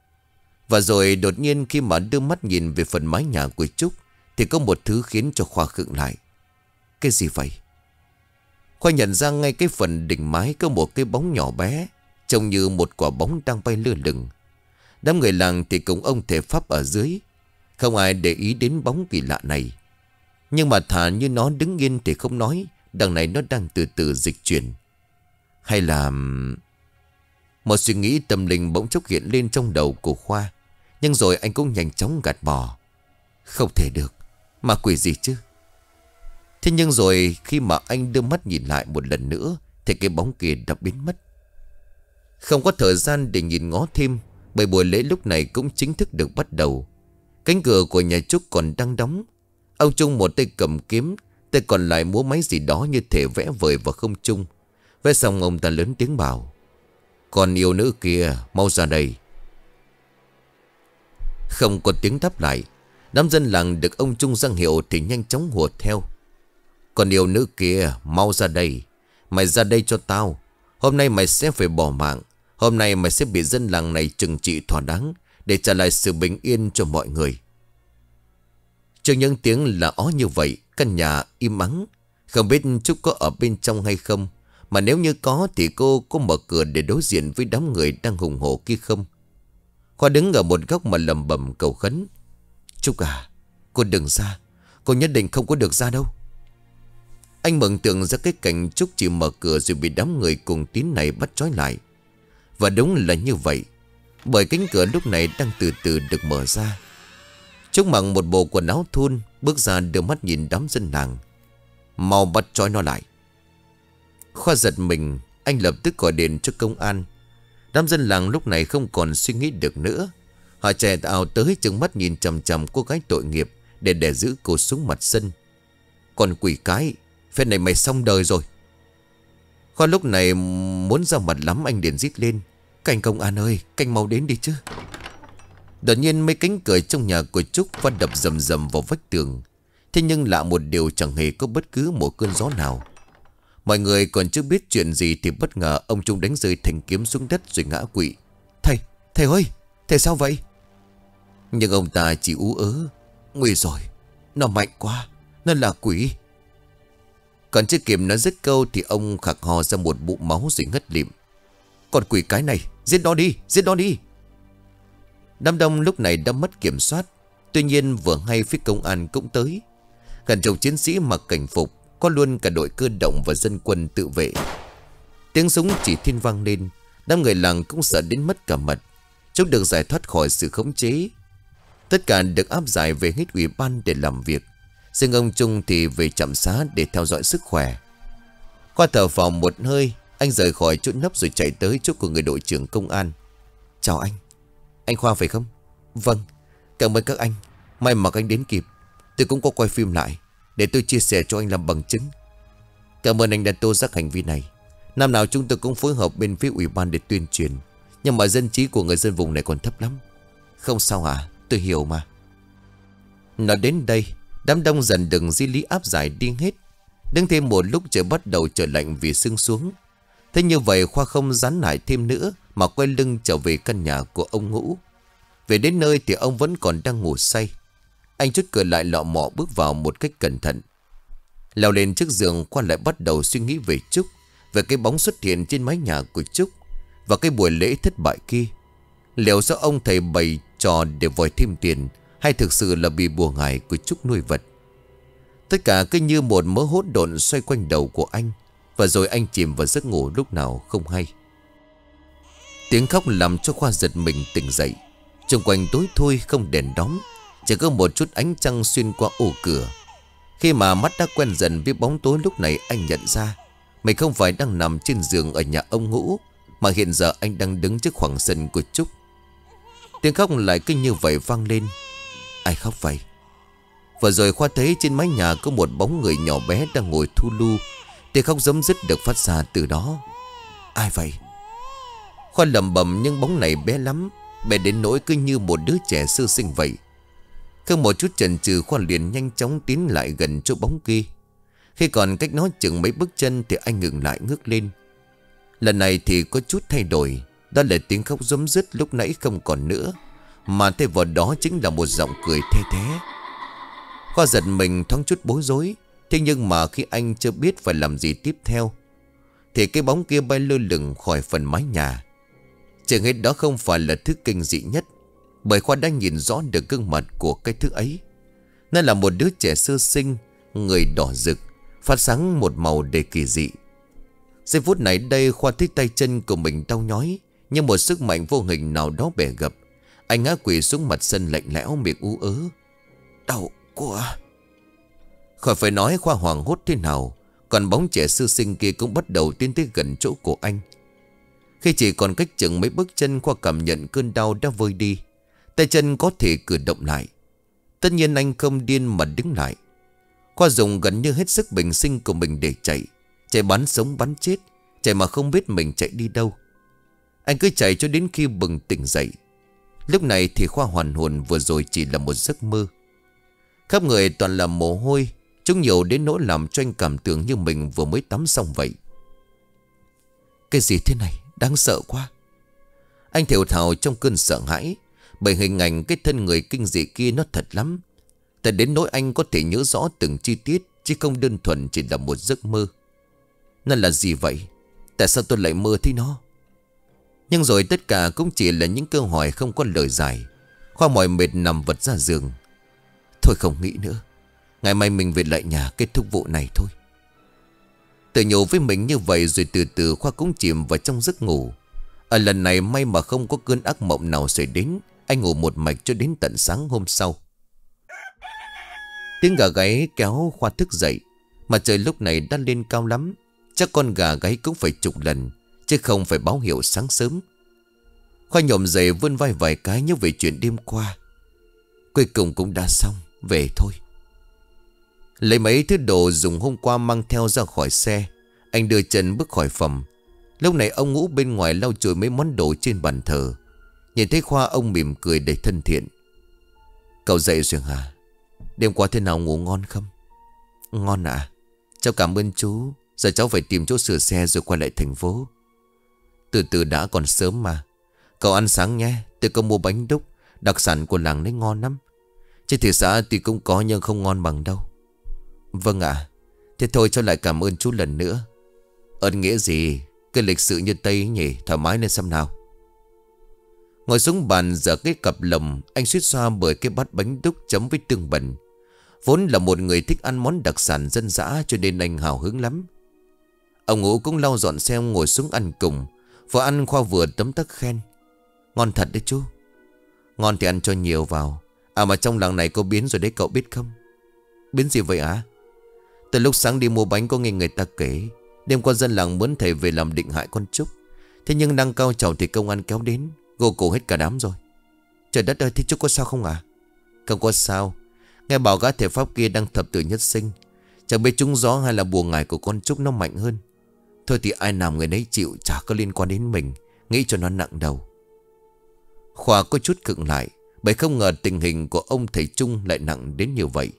Và rồi đột nhiên khi mà đưa mắt nhìn về phần mái nhà của Trúc thì có một thứ khiến cho Khoa khựng lại. Cái gì vậy? Khoa nhận ra ngay cái phần đỉnh mái có một cái bóng nhỏ bé, trông như một quả bóng đang bay lơ lửng. Đám người làng thì cùng ông thầy pháp ở dưới, không ai để ý đến bóng kỳ lạ này. Nhưng mà thà như nó đứng yên thì không nói, đằng này nó đang từ từ dịch chuyển. Hay là... Một suy nghĩ tâm linh bỗng chốc hiện lên trong đầu của Khoa. Nhưng rồi anh cũng nhanh chóng gạt bỏ. Không thể được, ma quỷ gì chứ. Thế nhưng rồi khi mà anh đưa mắt nhìn lại một lần nữa thì cái bóng kia đã biến mất. Không có thời gian để nhìn ngó thêm, bởi buổi lễ lúc này cũng chính thức được bắt đầu. Cánh cửa của nhà Trúc còn đang đóng. Ông Trung một tay cầm kiếm, tay còn lại múa máy gì đó như thể vẽ vời vào không trung. Vẽ xong ông ta lớn tiếng bảo: Còn yêu nữ kia, mau ra đây. Không có tiếng đáp lại. Đám dân làng được ông Trung giang hiệu thì nhanh chóng hùa theo. Còn yêu nữ kia, mau ra đây. Mày ra đây cho tao. Hôm nay mày sẽ phải bỏ mạng. Hôm nay mày sẽ bị dân làng này trừng trị thỏa đáng, để trả lại sự bình yên cho mọi người. Trước những tiếng là ó như vậy, căn nhà im ắng. Không biết Trúc có ở bên trong hay không, mà nếu như có thì cô có mở cửa để đối diện với đám người đang hùng hổ kia không? Khoa đứng ở một góc mà lầm bầm cầu khấn: Trúc à, cô đừng ra. Cô nhất định không có được ra đâu. Anh mừng tượng ra cái cảnh Trúc chỉ mở cửa rồi bị đám người cùng tín này bắt trói lại. Và đúng là như vậy, bởi cánh cửa lúc này đang từ từ được mở ra. Trúc mặc một bộ quần áo thun bước ra, đưa mắt nhìn đám dân làng: Mau bắt trói nó lại. Khoa giật mình, anh lập tức gọi điện cho công an. Đám dân làng lúc này không còn suy nghĩ được nữa. Họ chạy ào tới, trừng mắt nhìn chằm chằm cô gái tội nghiệp để đè giữ cô xuống mặt sân. Còn quỷ cái, phen này mày xong đời rồi. Khoa lúc này muốn ra mặt lắm, anh liền rít lên: Cảnh công an ơi, canh mau đến đi chứ. Đột nhiên mấy cánh cửa trong nhà của Trúc phát đập rầm rầm vào vách tường. Thế nhưng lạ một điều, chẳng hề có bất cứ một cơn gió nào. Mọi người còn chưa biết chuyện gì thì bất ngờ ông Trung đánh rơi thanh kiếm xuống đất rồi ngã quỵ. Thầy, thầy ơi, thầy sao vậy? Nhưng ông ta chỉ ú ớ: Nguy rồi, nó mạnh quá, nó là quỷ. Còn chưa kịp nói dứt câu thì ông khạc hò ra một bụng máu rồi ngất lịm. Còn quỷ cái này, giết nó đi, giết nó đi. Đám đông lúc này đã mất kiểm soát. Tuy nhiên vừa hay phía công an cũng tới. Gần chục chiến sĩ mặc cảnh phục, có luôn cả đội cơ động và dân quân tự vệ. Tiếng súng chỉ thiên vang lên. Đám người làng cũng sợ đến mất cả mật. Chúng được giải thoát khỏi sự khống chế. Tất cả được áp giải về hết ủy ban để làm việc. Riêng ông Trung thì về trạm xá để theo dõi sức khỏe. Khoa thở phào một hơi, anh rời khỏi chỗ nấp rồi chạy tới chỗ của người đội trưởng công an. Chào anh. Anh Khoa phải không? Vâng, cảm ơn các anh. May mà anh đến kịp. Tôi cũng có quay phim lại để tôi chia sẻ cho anh làm bằng chứng. Cảm ơn anh đã tố giác hành vi này. Năm nào chúng tôi cũng phối hợp bên phía ủy ban để tuyên truyền, nhưng mà dân trí của người dân vùng này còn thấp lắm. Không sao à, tôi hiểu mà. Nói đến đây, đám đông dần đừng di lý áp giải đi hết. Đứng thêm một lúc trời bắt đầu trở lạnh vì sương xuống. Thế như vậy Khoa không dán lại thêm nữa mà quay lưng trở về căn nhà của ông Ngũ. Về đến nơi thì ông vẫn còn đang ngủ say. Anh chốt cửa lại lọ mọ bước vào một cách cẩn thận. Leo lên chiếc giường, Khoa lại bắt đầu suy nghĩ về Trúc, về cái bóng xuất hiện trên mái nhà của Trúc và cái buổi lễ thất bại kia. Liệu do ông thầy bày trò để vòi thêm tiền, hay thực sự là bị bùa ngải của Trúc nuôi vật? Tất cả cứ như một mớ hỗn độn xoay quanh đầu của anh. Và rồi anh chìm vào giấc ngủ lúc nào không hay. Tiếng khóc làm cho Khoa giật mình tỉnh dậy. Xung quanh tối thui, không đèn đóm, chỉ có một chút ánh trăng xuyên qua ô cửa. Khi mà mắt đã quen dần với bóng tối lúc này, anh nhận ra mình không phải đang nằm trên giường ở nhà ông Ngũ, mà hiện giờ anh đang đứng trước khoảng sân của Trúc. Tiếng khóc lại cứ như vậy vang lên. Ai khóc vậy? Vừa rồi Khoa thấy trên mái nhà có một bóng người nhỏ bé đang ngồi thu lu. Tiếng khóc giấm dứt được phát ra từ đó. Ai vậy? Khoa lầm bầm, nhưng bóng này bé lắm, bé đến nỗi cứ như một đứa trẻ sơ sinh vậy. Không một chút chần chừ, Khoa liền nhanh chóng tiến lại gần chỗ bóng kia. Khi còn cách nó chừng mấy bước chân thì anh ngừng lại, ngước lên. Lần này thì có chút thay đổi. Đó là tiếng khóc giấm dứt lúc nãy không còn nữa, mà thay vào đó chính là một giọng cười the thé. Khoa giật mình thoáng chút bối rối, Thế nhưng mà khi anh chưa biết phải làm gì tiếp theo, thì cái bóng kia bay lơ lửng khỏi phần mái nhà. Chừng hết đó không phải là thứ kinh dị nhất, bởi Khoa đã nhìn rõ được gương mặt của cái thứ ấy. Nó là một đứa trẻ sơ sinh, người đỏ rực, phát sáng một màu đầy kỳ dị. Giây phút này đây, Khoa thấy tay chân của mình đau nhói, như một sức mạnh vô hình nào đó bẻ gập. Anh ngã quỵ xuống mặt sân lạnh lẽo, miệng ú ớ. Đau quá. Khỏi phải nói Khoa hoảng hốt thế nào, còn bóng trẻ sơ sinh kia cũng bắt đầu tiến tới gần chỗ của anh. Khi chỉ còn cách chừng mấy bước chân, Khoa cảm nhận cơn đau đã vơi đi. Tay chân có thể cử động lại. Tất nhiên anh không điên mà đứng lại. Khoa dùng gần như hết sức bình sinh của mình để chạy. Chạy bắn sống bắn chết, chạy mà không biết mình chạy đi đâu. Anh cứ chạy cho đến khi bừng tỉnh dậy. Lúc này thì Khoa hoàn hồn vừa rồi chỉ là một giấc mơ. Khắp người toàn là mồ hôi, chúng nhiều đến nỗi làm cho anh cảm tưởng như mình vừa mới tắm xong vậy. Cái gì thế này, đáng sợ quá. Anh thều thào trong cơn sợ hãi, bởi hình ảnh cái thân người kinh dị kia nó thật lắm. Thật đến nỗi anh có thể nhớ rõ từng chi tiết, chứ không đơn thuần chỉ là một giấc mơ. Nó là gì vậy? Tại sao tôi lại mơ thấy nó? Nhưng rồi tất cả cũng chỉ là những câu hỏi không có lời giải. Khoa mỏi mệt nằm vật ra giường. Thôi không nghĩ nữa, ngày mai mình về lại nhà kết thúc vụ này thôi. Tự nhủ với mình như vậy, rồi từ từ Khoa cũng chìm vào trong giấc ngủ. Ở lần này may mà không có cơn ác mộng nào xảy đến. Anh ngủ một mạch cho đến tận sáng hôm sau. Tiếng gà gáy kéo Khoa thức dậy. Mặt trời lúc này đã lên cao lắm. Chắc con gà gáy cũng phải chục lần, chứ không phải báo hiệu sáng sớm. Khoa nhổm dậy vươn vai vài cái nhớ về chuyện đêm qua. Cuối cùng cũng đã xong, về thôi. Lấy mấy thứ đồ dùng hôm qua mang theo ra khỏi xe, anh đưa chân bước khỏi phòng. Lúc này ông Ngũ bên ngoài lau chùi mấy món đồ trên bàn thờ. Nhìn thấy Khoa, ông mỉm cười đầy thân thiện. Cậu dậy rồi hả? Đêm qua thế nào, ngủ ngon không? Ngon ạ. Cháu cảm ơn chú. Giờ cháu phải tìm chỗ sửa xe rồi quay lại thành phố. Từ từ đã, còn sớm mà. Cậu ăn sáng nhé. Tôi có mua bánh đúc, đặc sản của làng đấy, ngon lắm. Trên thị xã thì cũng có nhưng không ngon bằng đâu. Vâng ạ. À. Thế thôi cháu lại cảm ơn chú lần nữa. Ơn nghĩa gì? Cái lịch sự như Tây nhỉ. Thoải mái lên xem nào. Ngồi xuống bàn giờ cái cặp lồng, anh suýt xoa bởi cái bát bánh đúc chấm với tương bần. Vốn là một người thích ăn món đặc sản dân dã, cho nên anh hào hứng lắm. Ông Ngũ cũng lau dọn xem, ngồi xuống ăn cùng. Vừa ăn Khoa vừa tấm tắc khen. Ngon thật đấy chú. Ngon thì ăn cho nhiều vào. À mà trong làng này có biến rồi đấy, cậu biết không? Biến gì vậy á? Từ lúc sáng đi mua bánh có nghe người ta kể, đêm qua dân làng muốn thầy về làm định hại con Trúc. Thế nhưng đang cao trào thì công an kéo đến, gô cổ hết cả đám rồi. Trời đất ơi, thế Trúc có sao không à? Không có sao. Nghe bảo gã thể pháp kia đang thập tử nhất sinh. Chẳng biết trúng gió hay là bùa ngải của con Trúc nó mạnh hơn. Thôi thì ai làm người nấy chịu, chả có liên quan đến mình. Nghĩ cho nó nặng đầu. Khoa có chút khựng lại, bởi không ngờ tình hình của ông thầy Trung lại nặng đến như vậy.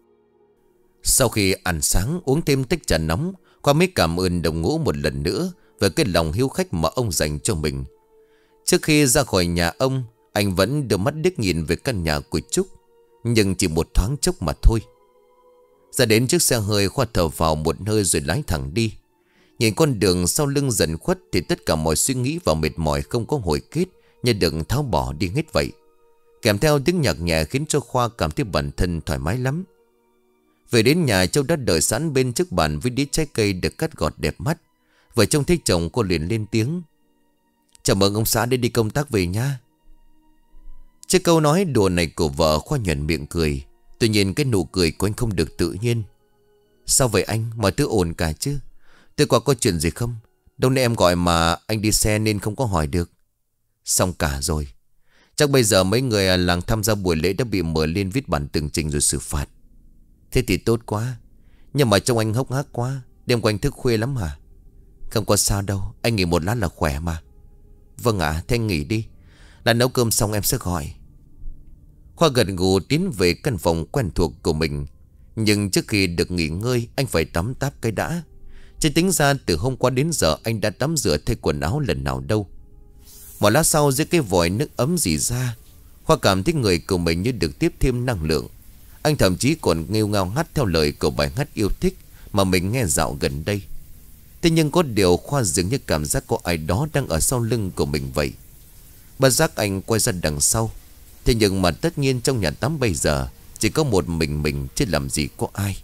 Sau khi ăn sáng uống thêm tách trà nóng, Khoa mới cảm ơn đồng Ngũ một lần nữa về cái lòng hiếu khách mà ông dành cho mình. Trước khi ra khỏi nhà ông, anh vẫn đưa mắt điếc nhìn về căn nhà của Trúc, nhưng chỉ một thoáng chốc mà thôi. Ra đến chiếc xe hơi, Khoa thở vào một hơi rồi lái thẳng đi. Nhìn con đường sau lưng dần khuất thì tất cả mọi suy nghĩ và mệt mỏi không có hồi kết như được tháo bỏ đi hết vậy. Kèm theo tiếng nhạc nhẹ khiến cho Khoa cảm thấy bản thân thoải mái lắm. Về đến nhà, Châu đã đợi sẵn bên trước bàn với đĩa trái cây được cắt gọt đẹp mắt. Vừa trông thấy chồng, cô liền lên tiếng. Chào mừng ông xã đã đi công tác về nha. Trước câu nói đùa này của vợ, Khoa nhuận miệng cười. Tuy nhiên cái nụ cười của anh không được tự nhiên. Sao vậy anh? Mọi thứ ổn cả chứ? Tối qua có chuyện gì không? Đâu nay em gọi mà anh đi xe nên không có hỏi được. Xong cả rồi. Chắc bây giờ mấy người làng tham gia buổi lễ đã bị mở lên viết bản tường trình rồi xử phạt. Thế thì tốt quá. Nhưng mà trông anh hốc hác quá. Đêm qua anh thức khuya lắm hả? Không có sao đâu, anh nghỉ một lát là khỏe mà. Vâng ạ, à, thế anh nghỉ đi. Là nấu cơm xong em sẽ gọi. Khoa gật gù tiến về căn phòng quen thuộc của mình. Nhưng trước khi được nghỉ ngơi, anh phải tắm táp cái đã. Chứ tính ra từ hôm qua đến giờ anh đã tắm rửa thay quần áo lần nào đâu. Một lát sau, dưới cái vòi nước ấm rỉ ra, Khoa cảm thấy người của mình như được tiếp thêm năng lượng. Anh thậm chí còn nghêu ngao hát theo lời của bài hát yêu thích mà mình nghe dạo gần đây. Thế nhưng có điều Khoa dường như cảm giác có ai đó đang ở sau lưng của mình vậy. Bất giác anh quay ra đằng sau. Thế nhưng mà tất nhiên trong nhà tắm bây giờ chỉ có một mình mình, chứ làm gì có ai.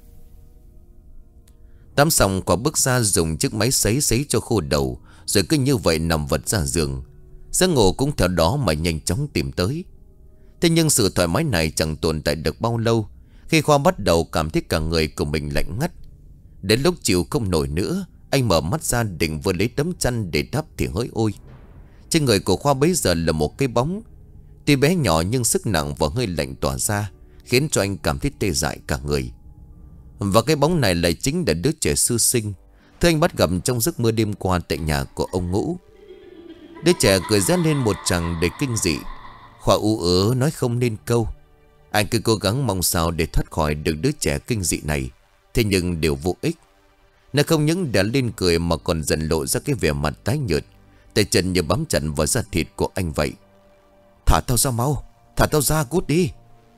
Tắm xong Khoa bước ra dùng chiếc máy sấy sấy cho khô đầu, rồi cứ như vậy nằm vật ra giường. Giấc ngủ cũng theo đó mà nhanh chóng tìm tới. Thế nhưng sự thoải mái này chẳng tồn tại được bao lâu, khi Khoa bắt đầu cảm thấy cả người của mình lạnh ngắt. Đến lúc chịu không nổi nữa, anh mở mắt ra định vừa lấy tấm chăn để đắp thì hỡi ôi, trên người của Khoa bấy giờ là một cái bóng. Tuy bé nhỏ nhưng sức nặng và hơi lạnh tỏa ra, khiến cho anh cảm thấy tê dại cả người. Và cái bóng này lại chính là đứa trẻ sơ sinh thứ anh bắt gặp trong giấc mơ đêm qua tại nhà của ông Ngũ. Đứa trẻ cười ré lên một tràng đầy kinh dị. Khoa ú ớ nói không nên câu. Anh cứ cố gắng mong sao để thoát khỏi được đứa trẻ kinh dị này, thế nhưng đều vô ích. Nó không những đã lên cười mà còn dần lộ ra cái vẻ mặt tái nhợt, tay chân như bám chặt vào da thịt của anh vậy. Thả tao ra mau, thả tao ra, cút đi.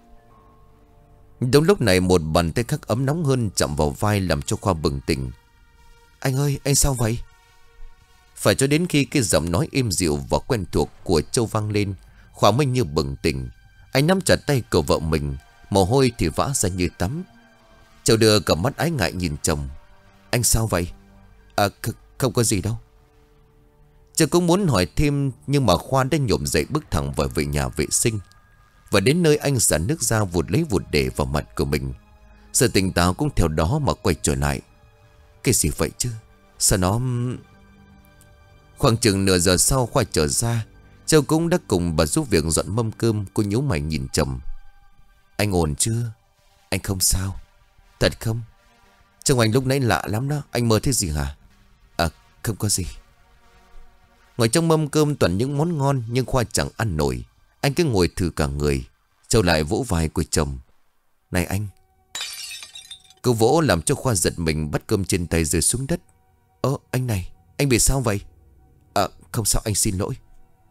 Đúng lúc này một bàn tay khác ấm nóng hơn chạm vào vai làm cho Khoa bừng tỉnh. Anh ơi, anh sao vậy? Phải cho đến khi cái giọng nói êm dịu và quen thuộc của Châu vang lên, Khoa mới như bừng tỉnh. Anh nắm chặt tay của vợ mình, mồ hôi thì vã ra như tắm. Châu đưa cả mắt ái ngại nhìn chồng. Anh sao vậy? À không có gì đâu. Châu cũng muốn hỏi thêm, nhưng mà Khoa đã nhổm dậy bước thẳng vào về nhà vệ sinh. Và đến nơi anh xả nước ra vụt lấy vụt để vào mặt của mình. Sự tỉnh táo cũng theo đó mà quay trở lại. Cái gì vậy chứ? Sao nó... Khoảng chừng nửa giờ sau Khoa trở ra, Châu cũng đã cùng bà giúp việc dọn mâm cơm. Cô nhíu mày nhìn chồng. Anh ổn chưa? Anh không sao? Thật không? Trông anh lúc nãy lạ lắm đó. Anh mơ thế gì hả? À không có gì. Ngồi trong mâm cơm toàn những món ngon, nhưng Khoa chẳng ăn nổi. Anh cứ ngồi thử cả người. Châu lại vỗ vai của chồng. Này anh. Câu vỗ làm cho Khoa giật mình, bắt cơm trên tay rơi xuống đất. Ơ anh này, anh bị sao vậy? À không sao, anh xin lỗi.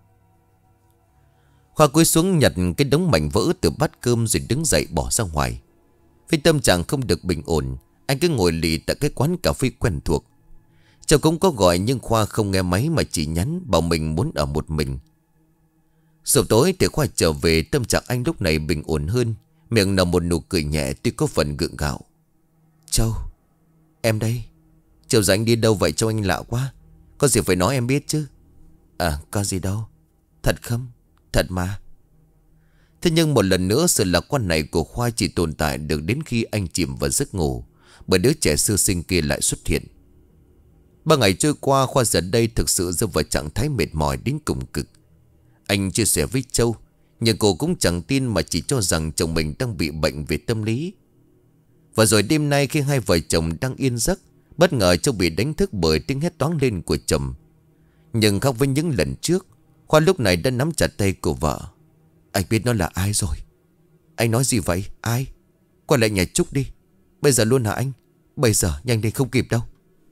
Khoa cúi xuống nhặt cái đống mảnh vỡ từ bát cơm rồi đứng dậy bỏ ra ngoài. Vì tâm trạng không được bình ổn, anh cứ ngồi lì tại cái quán cà phê quen thuộc. Châu cũng có gọi nhưng Khoa không nghe máy mà chỉ nhắn bảo mình muốn ở một mình. Sụp tối thì Khoa trở về, tâm trạng anh lúc này bình ổn hơn, miệng nở một nụ cười nhẹ tuy có phần gượng gạo. Châu, em đây. Chiều giờ anh đi đâu vậy? Châu anh lạ quá. Có gì phải nói em biết chứ. À có gì đâu. Thật không? Thật mà. Thế nhưng một lần nữa sự lạc quan này của Khoa chỉ tồn tại được đến khi anh chìm vào giấc ngủ, bởi đứa trẻ sơ sinh kia lại xuất hiện. Ba ngày trôi qua, Khoa giờ đây thực sự rơi vào trạng thái mệt mỏi đến cùng cực. Anh chia sẻ với Châu, nhưng cô cũng chẳng tin mà chỉ cho rằng chồng mình đang bị bệnh về tâm lý. Và rồi đêm nay khi hai vợ chồng đang yên giấc, bất ngờ Châu bị đánh thức bởi tiếng hét toáng lên của chồng. Nhưng khác với những lần trước, Khoa lúc này đã nắm chặt tay của vợ. Anh biết nó là ai rồi. Anh nói gì vậy? Ai? Quay lại nhà Trúc đi. Bây giờ luôn hả anh? Bây giờ nhanh đi, không kịp đâu.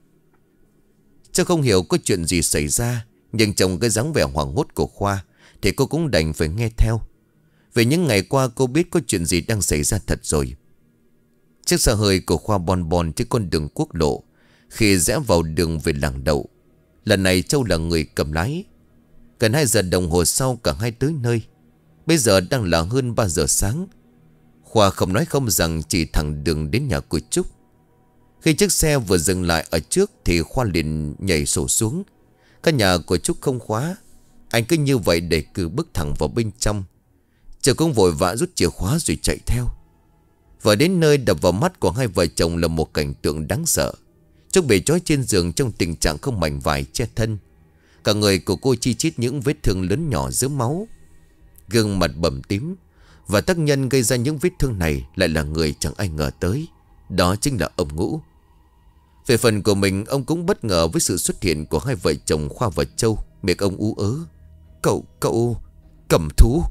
Châu không hiểu có chuyện gì xảy ra, nhưng chồng cái dáng vẻ hoảng hốt của Khoa thì cô cũng đành phải nghe theo. Vì những ngày qua cô biết có chuyện gì đang xảy ra thật rồi. Chiếc xe hơi của Khoa bon bon trên con đường quốc lộ khi rẽ vào đường về làng Đậu. Lần này Châu là người cầm lái. Gần hai giờ đồng hồ sau cả hai tới nơi. Bây giờ đang là hơn ba giờ sáng. Khoa không nói không rằng chỉ thẳng đường đến nhà của Trúc. Khi chiếc xe vừa dừng lại ở trước thì Khoa liền nhảy sổ xuống. Căn nhà của Trúc không khóa. Anh cứ như vậy để cử bước thẳng vào bên trong. Chờ cũng vội vã rút chìa khóa rồi chạy theo. Và đến nơi đập vào mắt của hai vợ chồng là một cảnh tượng đáng sợ. Trúc bị trói trên giường trong tình trạng không mảnh vải che thân. Cả người của cô chi chít những vết thương lớn nhỏ dưới máu, gương mặt bầm tím. Và tác nhân gây ra những vết thương này lại là người chẳng ai ngờ tới. Đó chính là ông Ngũ. Về phần của mình, ông cũng bất ngờ với sự xuất hiện của hai vợ chồng Khoa và Châu. Miệng ông ú ớ. Cậu, cậu, cầm thú.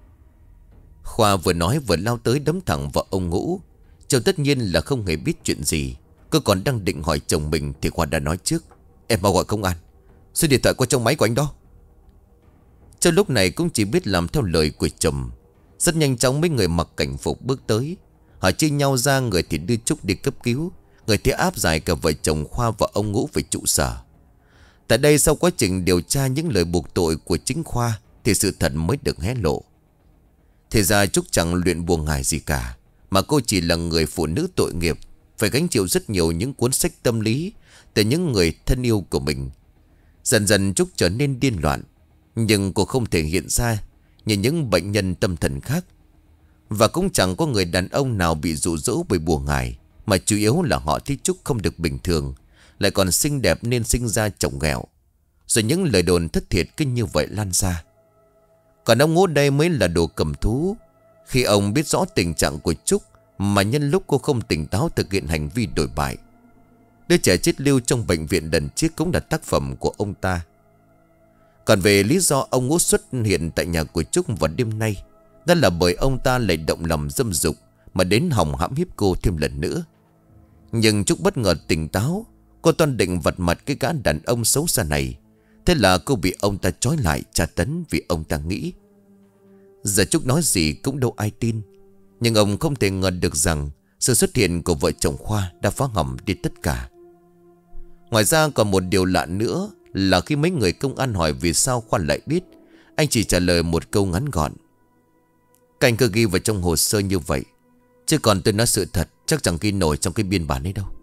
Khoa vừa nói vừa lao tới đấm thẳng vào ông Ngũ. Châu tất nhiên là không hề biết chuyện gì. Cô còn đang định hỏi chồng mình thì Khoa đã nói trước. Em mau gọi công an. Số điện thoại qua trong máy của anh đó. Châu lúc này cũng chỉ biết làm theo lời của chồng. Rất nhanh chóng mấy người mặc cảnh phục bước tới. Họ chia nhau ra, người thì đưa Trúc đi cấp cứu, người thì áp giải cả vợ chồng Khoa và ông Ngũ về trụ sở. Tại đây sau quá trình điều tra những lời buộc tội của chính Khoa thì sự thật mới được hé lộ. Thì ra Trúc chẳng luyện buông ngài gì cả, mà cô chỉ là người phụ nữ tội nghiệp, phải gánh chịu rất nhiều những cuốn sách tâm lý từ những người thân yêu của mình. Dần dần Trúc trở nên điên loạn, nhưng cô không thể hiện ra như những bệnh nhân tâm thần khác. Và cũng chẳng có người đàn ông nào bị dụ dỗ bởi bùa ngải, mà chủ yếu là họ thấy Trúc không được bình thường, lại còn xinh đẹp nên sinh ra chồng ghẹo. Rồi những lời đồn thất thiệt cứ như vậy lan ra. Còn ông Ngũ đây mới là đồ cầm thú. Khi ông biết rõ tình trạng của Trúc, mà nhân lúc cô không tỉnh táo thực hiện hành vi đổi bại. Đứa trẻ chết lưu trong bệnh viện lần trước cũng là tác phẩm của ông ta. Còn về lý do ông Ngũ xuất hiện tại nhà của Trúc vào đêm nay, đó là bởi ông ta lại động lòng dâm dục mà đến hòng hãm hiếp cô thêm lần nữa. Nhưng Trúc bất ngờ tỉnh táo. Cô toan định vặt mặt cái gã đàn ông xấu xa này. Thế là cô bị ông ta trói lại tra tấn vì ông ta nghĩ. Giờ Trúc nói gì cũng đâu ai tin. Nhưng ông không thể ngờ được rằng sự xuất hiện của vợ chồng Khoa đã phá hỏng đi tất cả. Ngoài ra còn một điều lạ nữa là khi mấy người công an hỏi vì sao Khoa lại biết, anh chỉ trả lời một câu ngắn gọn: cảnh cứ ghi vào trong hồ sơ như vậy, chứ còn tôi nói sự thật chắc chẳng ghi nổi trong cái biên bản ấy đâu.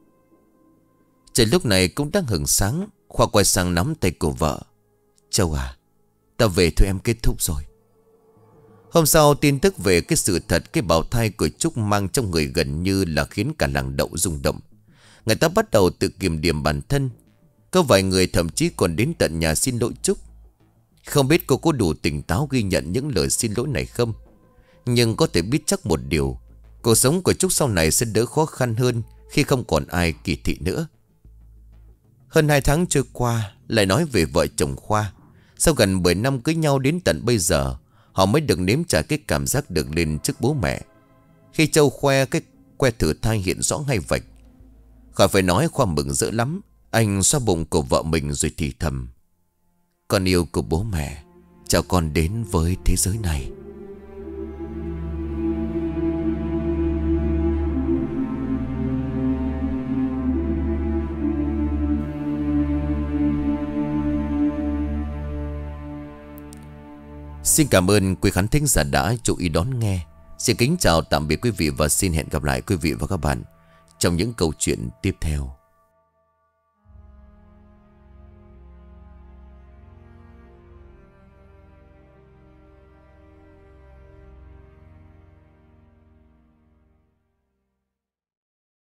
Trời lúc này cũng đang hửng sáng. Khoa quay sang nắm tay của vợ: Châu à, ta về thôi, em kết thúc rồi. Hôm sau tin tức về cái sự thật cái bào thai của Trúc mang trong người gần như là khiến cả làng Đậu rung động. Người ta bắt đầu tự kiểm điểm bản thân. Có vài người thậm chí còn đến tận nhà xin lỗi Trúc. Không biết cô có đủ tỉnh táo ghi nhận những lời xin lỗi này không. Nhưng có thể biết chắc một điều: cuộc sống của Trúc sau này sẽ đỡ khó khăn hơn khi không còn ai kỳ thị nữa. Hơn hai tháng trôi qua, lại nói về vợ chồng Khoa. Sau gần mười năm cưới nhau đến tận bây giờ, họ mới được nếm trải cái cảm giác được lên trước bố mẹ. Khi Châu khoe cái que thử thai hiện rõ ngay vạch. Khỏi phải nói, Khoa mừng rỡ lắm. Anh xoa bụng của vợ mình rồi thì thầm: con yêu của bố mẹ, chào con đến với thế giới này. Xin cảm ơn quý khán thính giả đã chú ý đón nghe. Xin kính chào tạm biệt quý vị và xin hẹn gặp lại quý vị và các bạn trong những câu chuyện tiếp theo.